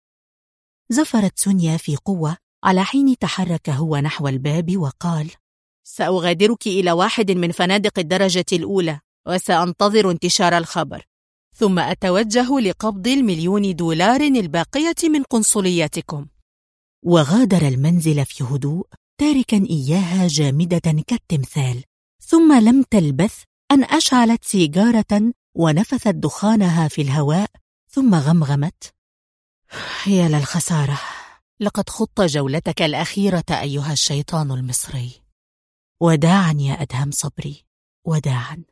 زفرت سونيا في قوة على حين تحرك هو نحو الباب وقال: سأغادرك إلى واحد من فنادق الدرجة الأولى، وسأنتظر انتشار الخبر، ثم أتوجه لقبض $1,000,000 الباقية من قنصلياتكم. وغادر المنزل في هدوء، تاركا إياها جامدة كالتمثال. ثم لم تلبث أن أشعلت سيجارة ونفثت دخانها في الهواء، ثم غمغمت: يا للخسارة، لقد خضت جولتك الأخيرة أيها الشيطان المصري. وداعا يا أدهم صبري، وداعا.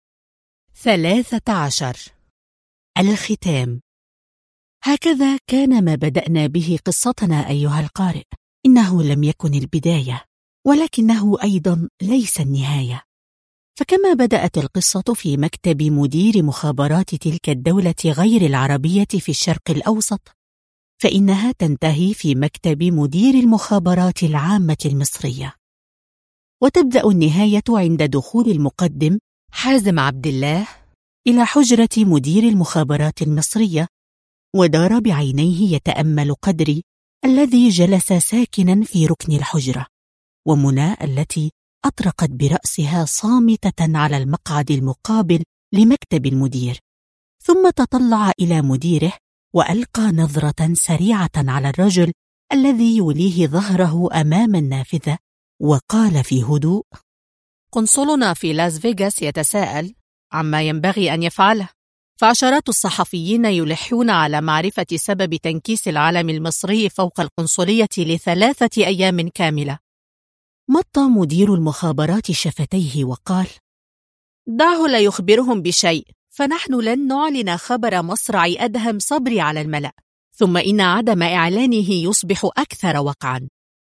13. الختام. هكذا كان ما بدأنا به قصتنا أيها القارئ. إنه لم يكن البداية، ولكنه أيضا ليس النهاية. فكما بدأت القصة في مكتب مدير مخابرات تلك الدولة غير العربية في الشرق الأوسط، فإنها تنتهي في مكتب مدير المخابرات العامة المصرية. وتبدأ النهاية عند دخول المقدم حازم عبد الله إلى حجرة مدير المخابرات المصرية، ودار بعينيه يتأمل قدري الذي جلس ساكنا في ركن الحجرة، ومنى التي أطرقت برأسها صامتة على المقعد المقابل لمكتب المدير، ثم تطلع إلى مديره وألقى نظرة سريعة على الرجل الذي يوليه ظهره أمام النافذة، وقال في هدوء: قنصلنا في لاس فيغاس يتساءل عما ينبغي أن يفعله، فعشرات الصحفيين يلحون على معرفة سبب تنكيس العلم المصري فوق القنصلية ل3 أيام كاملة. مط مدير المخابرات شفتيه وقال: دعه لا يخبرهم بشيء، فنحن لن نعلن خبر مصرع أدهم صبري على الملأ، ثم إن عدم إعلانه يصبح أكثر وقعا.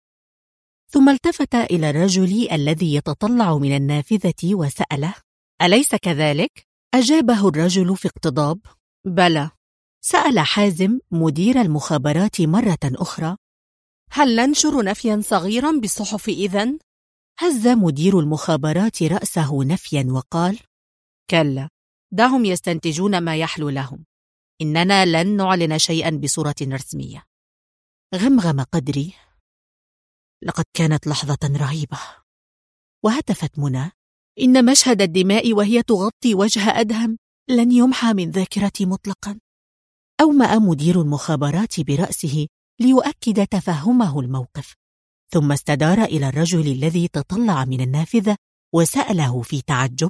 ثم التفت إلى الرجل الذي يتطلع من النافذة وسأله: أليس كذلك؟ أجابه الرجل في اقتضاب: بلى. سأل حازم مدير المخابرات مرة أخرى: هل ننشر نفيا صغيرا بالصحف إذن؟ هز مدير المخابرات رأسه نفيا وقال: كلا، دعهم يستنتجون ما يحلو لهم، إننا لن نعلن شيئا بصورة رسمية. غمغم قدري: لقد كانت لحظة رهيبة. وهتفت منى: إن مشهد الدماء وهي تغطي وجه أدهم لن يمحى من ذاكرتي مطلقا. أومأ مدير المخابرات برأسه ليؤكد تفهمه الموقف، ثم استدار إلى الرجل الذي تطلع من النافذة وسأله في تعجب: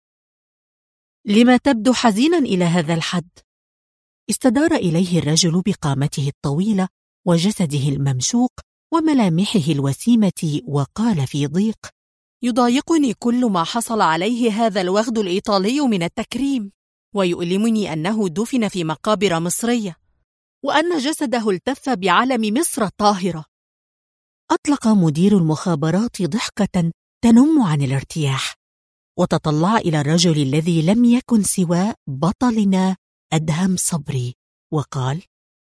لما تبدو حزينا إلى هذا الحد؟ استدار إليه الرجل بقامته الطويلة وجسده الممشوق وملامحه الوسيمة وقال في ضيق: يضايقني كل ما حصل عليه هذا الوغد الإيطالي من التكريم، ويؤلمني أنه دفن في مقابر مصرية، وأن جسده التف بعلم مصر الطاهرة. أطلق مدير المخابرات ضحكة تنم عن الارتياح، وتطلع إلى الرجل الذي لم يكن سوى بطلنا أدهم صبري وقال: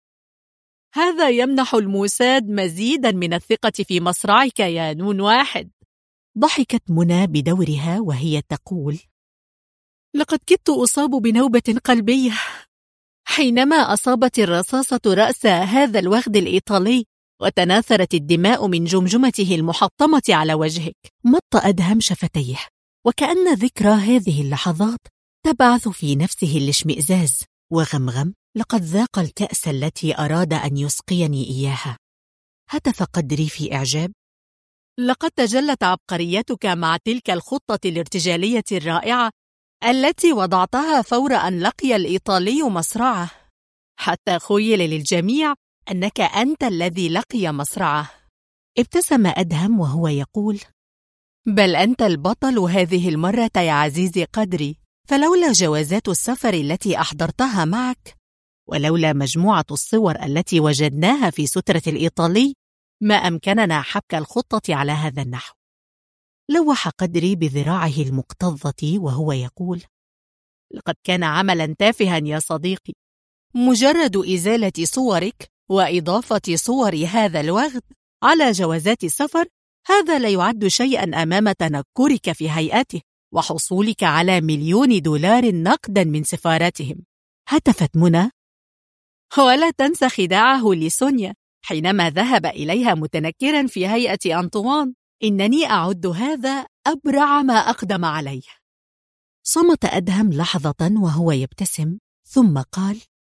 هذا يمنح الموساد مزيدا من الثقة في مصرعك يا نون واحد. ضحكت منى بدورها وهي تقول: لقد كدت أصاب بنوبة قلبية حينما أصابت الرصاصة رأس هذا الوغد الإيطالي وتناثرت الدماء من جمجمته المحطمة على وجهك. مط أدهم شفتيه، وكأن ذكرى هذه اللحظات تبعث في نفسه الاشمئزاز، وغمغم: لقد ذاق الكأس التي أراد أن يسقيني إياها. هتف قدري في إعجاب: لقد تجلت عبقريتك مع تلك الخطة الارتجالية الرائعة التي وضعتها فور أن لقي الإيطالي مصرعه، حتى خيل للجميع أنك أنت الذي لقي مصرعه. ابتسم أدهم وهو يقول: بل أنت البطل هذه المرة يا عزيزي قدري، فلولا جوازات السفر التي أحضرتها معك، ولولا مجموعة الصور التي وجدناها في سترة الإيطالي، ما أمكننا حبك الخطة على هذا النحو. لوح قدري بذراعه المكتظة وهو يقول: لقد كان عملا تافها يا صديقي، مجرد إزالة صورك وإضافة صور هذا الوغد على جوازات السفر، هذا لا يعد شيئا أمام تنكرك في هيئته وحصولك على $1,000,000 نقدا من سفاراتهم. هتفت منى: ولا تنسى خداعه لسونيا حينما ذهب إليها متنكرا في هيئة أنطوان. إنني أعد هذا أبرع ما أقدم عليه. صمت أدهم لحظة وهو يبتسم، ثم قال: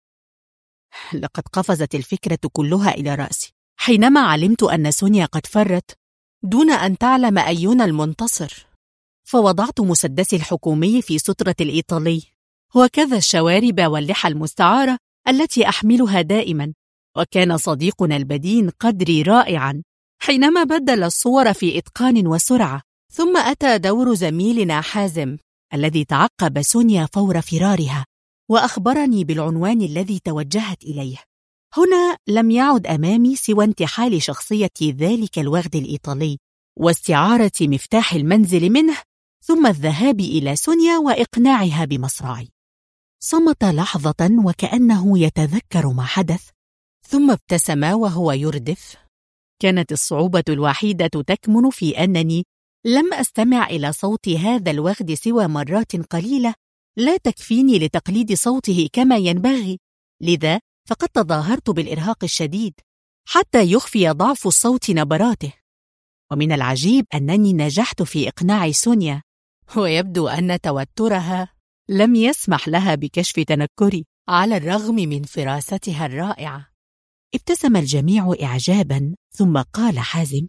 لقد قفزت الفكرة كلها إلى رأسي حينما علمت أن سونيا قد فرت دون أن تعلم أينا المنتصر، فوضعت مسدسي الحكومي في سترة الإيطالي وكذا الشوارب واللحى المستعارة التي أحملها دائماً. وكان صديقنا البدين قدري رائعاً حينما بدل الصور في إتقان وسرعة. ثم أتى دور زميلنا حازم الذي تعقب سونيا فور فرارها وأخبرني بالعنوان الذي توجهت إليه. هنا لم يعد أمامي سوى انتحال شخصية ذلك الوغد الإيطالي واستعارة مفتاح المنزل منه، ثم الذهاب إلى سونيا وإقناعها بمصرعي. صمت لحظة وكأنه يتذكر ما حدث، ثم ابتسم وهو يردف. كانت الصعوبة الوحيدة تكمن في أنني لم أستمع إلى صوت هذا الوغد سوى مرات قليلة لا تكفيني لتقليد صوته كما ينبغي، لذا فقد تظاهرت بالإرهاق الشديد حتى يخفي ضعف الصوت نبراته. ومن العجيب أنني نجحت في إقناع سونيا، ويبدو أن توترها لم يسمح لها بكشف تنكري على الرغم من فراستها الرائعة. ابتسم الجميع إعجاباً، ثم قال حازم: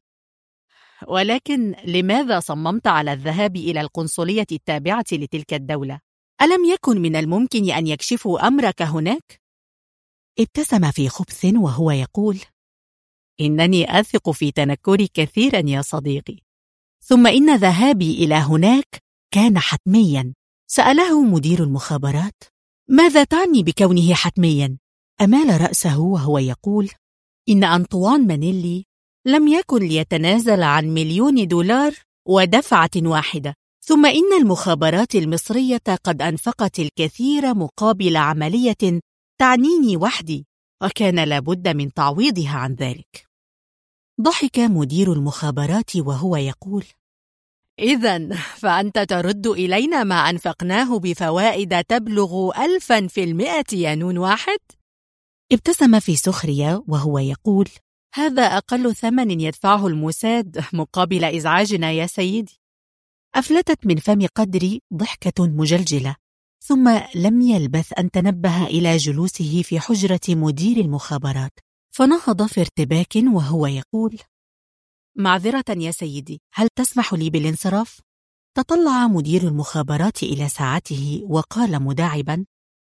ولكن لماذا صممت على الذهاب إلى القنصلية التابعة لتلك الدولة؟ ألم يكن من الممكن أن يكشفوا أمرك هناك؟ ابتسم في خبث وهو يقول: إنني أثق في تنكري كثيراً يا صديقي، ثم إن ذهابي إلى هناك كان حتمياً. سأله مدير المخابرات: ماذا تعني بكونه حتمياً؟ أمال رأسه وهو يقول: إن أنطوان مانيلي لم يكن ليتنازل عن $1,000,000 ودفعة واحدة، ثم إن المخابرات المصرية قد أنفقت الكثير مقابل عملية تعنيني وحدي، وكان لابد من تعويضها عن ذلك. ضحك مدير المخابرات وهو يقول: إذن فأنت ترد إلينا ما أنفقناه بفوائد تبلغ 1000% يا نون واحد؟ ابتسم في سخرية وهو يقول: هذا أقل ثمن يدفعه الموساد مقابل إزعاجنا يا سيدي. أفلتت من فم قدري ضحكة مجلجلة، ثم لم يلبث أن تنبه إلى جلوسه في حجرة مدير المخابرات، فنهض في ارتباك وهو يقول: معذرة يا سيدي، هل تسمح لي بالانصراف؟ تطلع مدير المخابرات إلى ساعته وقال مداعبا: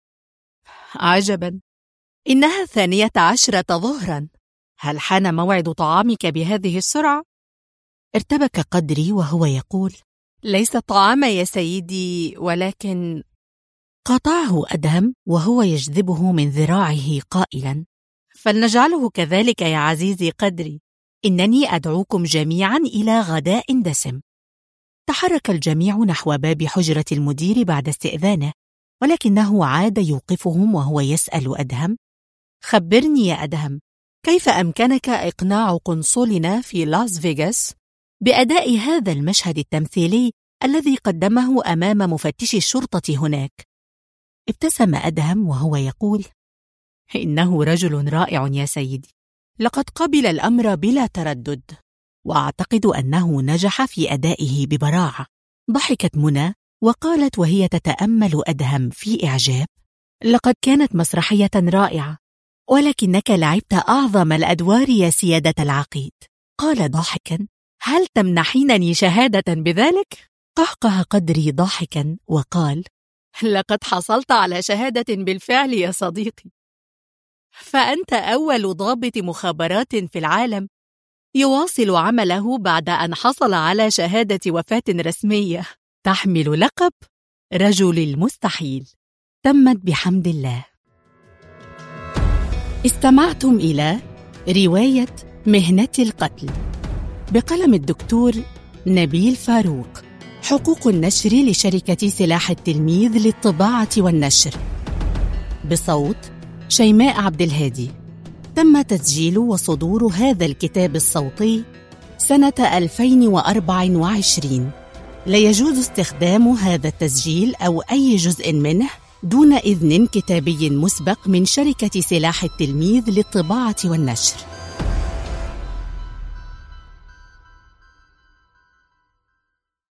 عجبا، إنها 12 ظهرا، هل حان موعد طعامك بهذه السرعة؟ ارتبك قدري وهو يقول: ليس طعام يا سيدي، ولكن... قاطعه أدهم وهو يجذبه من ذراعه قائلا: فلنجعله كذلك يا عزيزي قدري، إنني أدعوكم جميعا إلى غداء دسم. تحرك الجميع نحو باب حجرة المدير بعد استئذانه، ولكنه عاد يوقفهم وهو يسأل أدهم: خبرني يا أدهم، كيف أمكنك إقناع قنصلنا في لاس فيغاس بأداء هذا المشهد التمثيلي الذي قدمه أمام مفتش الشرطة هناك؟ ابتسم أدهم وهو يقول: إنه رجل رائع يا سيدي، لقد قبل الأمر بلا تردد، وأعتقد أنه نجح في أدائه ببراعة. ضحكت منى وقالت وهي تتأمل أدهم في إعجاب: لقد كانت مسرحية رائعة، ولكنك لعبت أعظم الأدوار يا سيادة العقيد. قال ضاحكا: هل تمنحينني شهادة بذلك؟ قهقه قدري ضاحكا وقال: لقد حصلت على شهادة بالفعل يا صديقي، فأنت أول ضابط مخابرات في العالم يواصل عمله بعد أن حصل على شهادة وفاة رسمية تحمل لقب رجل المستحيل. تمت بحمد الله. استمعتم إلى رواية مهنة القتل بقلم الدكتور نبيل فاروق، حقوق النشر لشركة سلاح التلميذ للطباعة والنشر، بصوت شيماء عبد الهادي. تم تسجيل وصدور هذا الكتاب الصوتي سنة 2024. لا يجوز استخدام هذا التسجيل أو أي جزء منه دون إذن كتابي مسبق من شركة سلاح التلميذ للطباعة والنشر.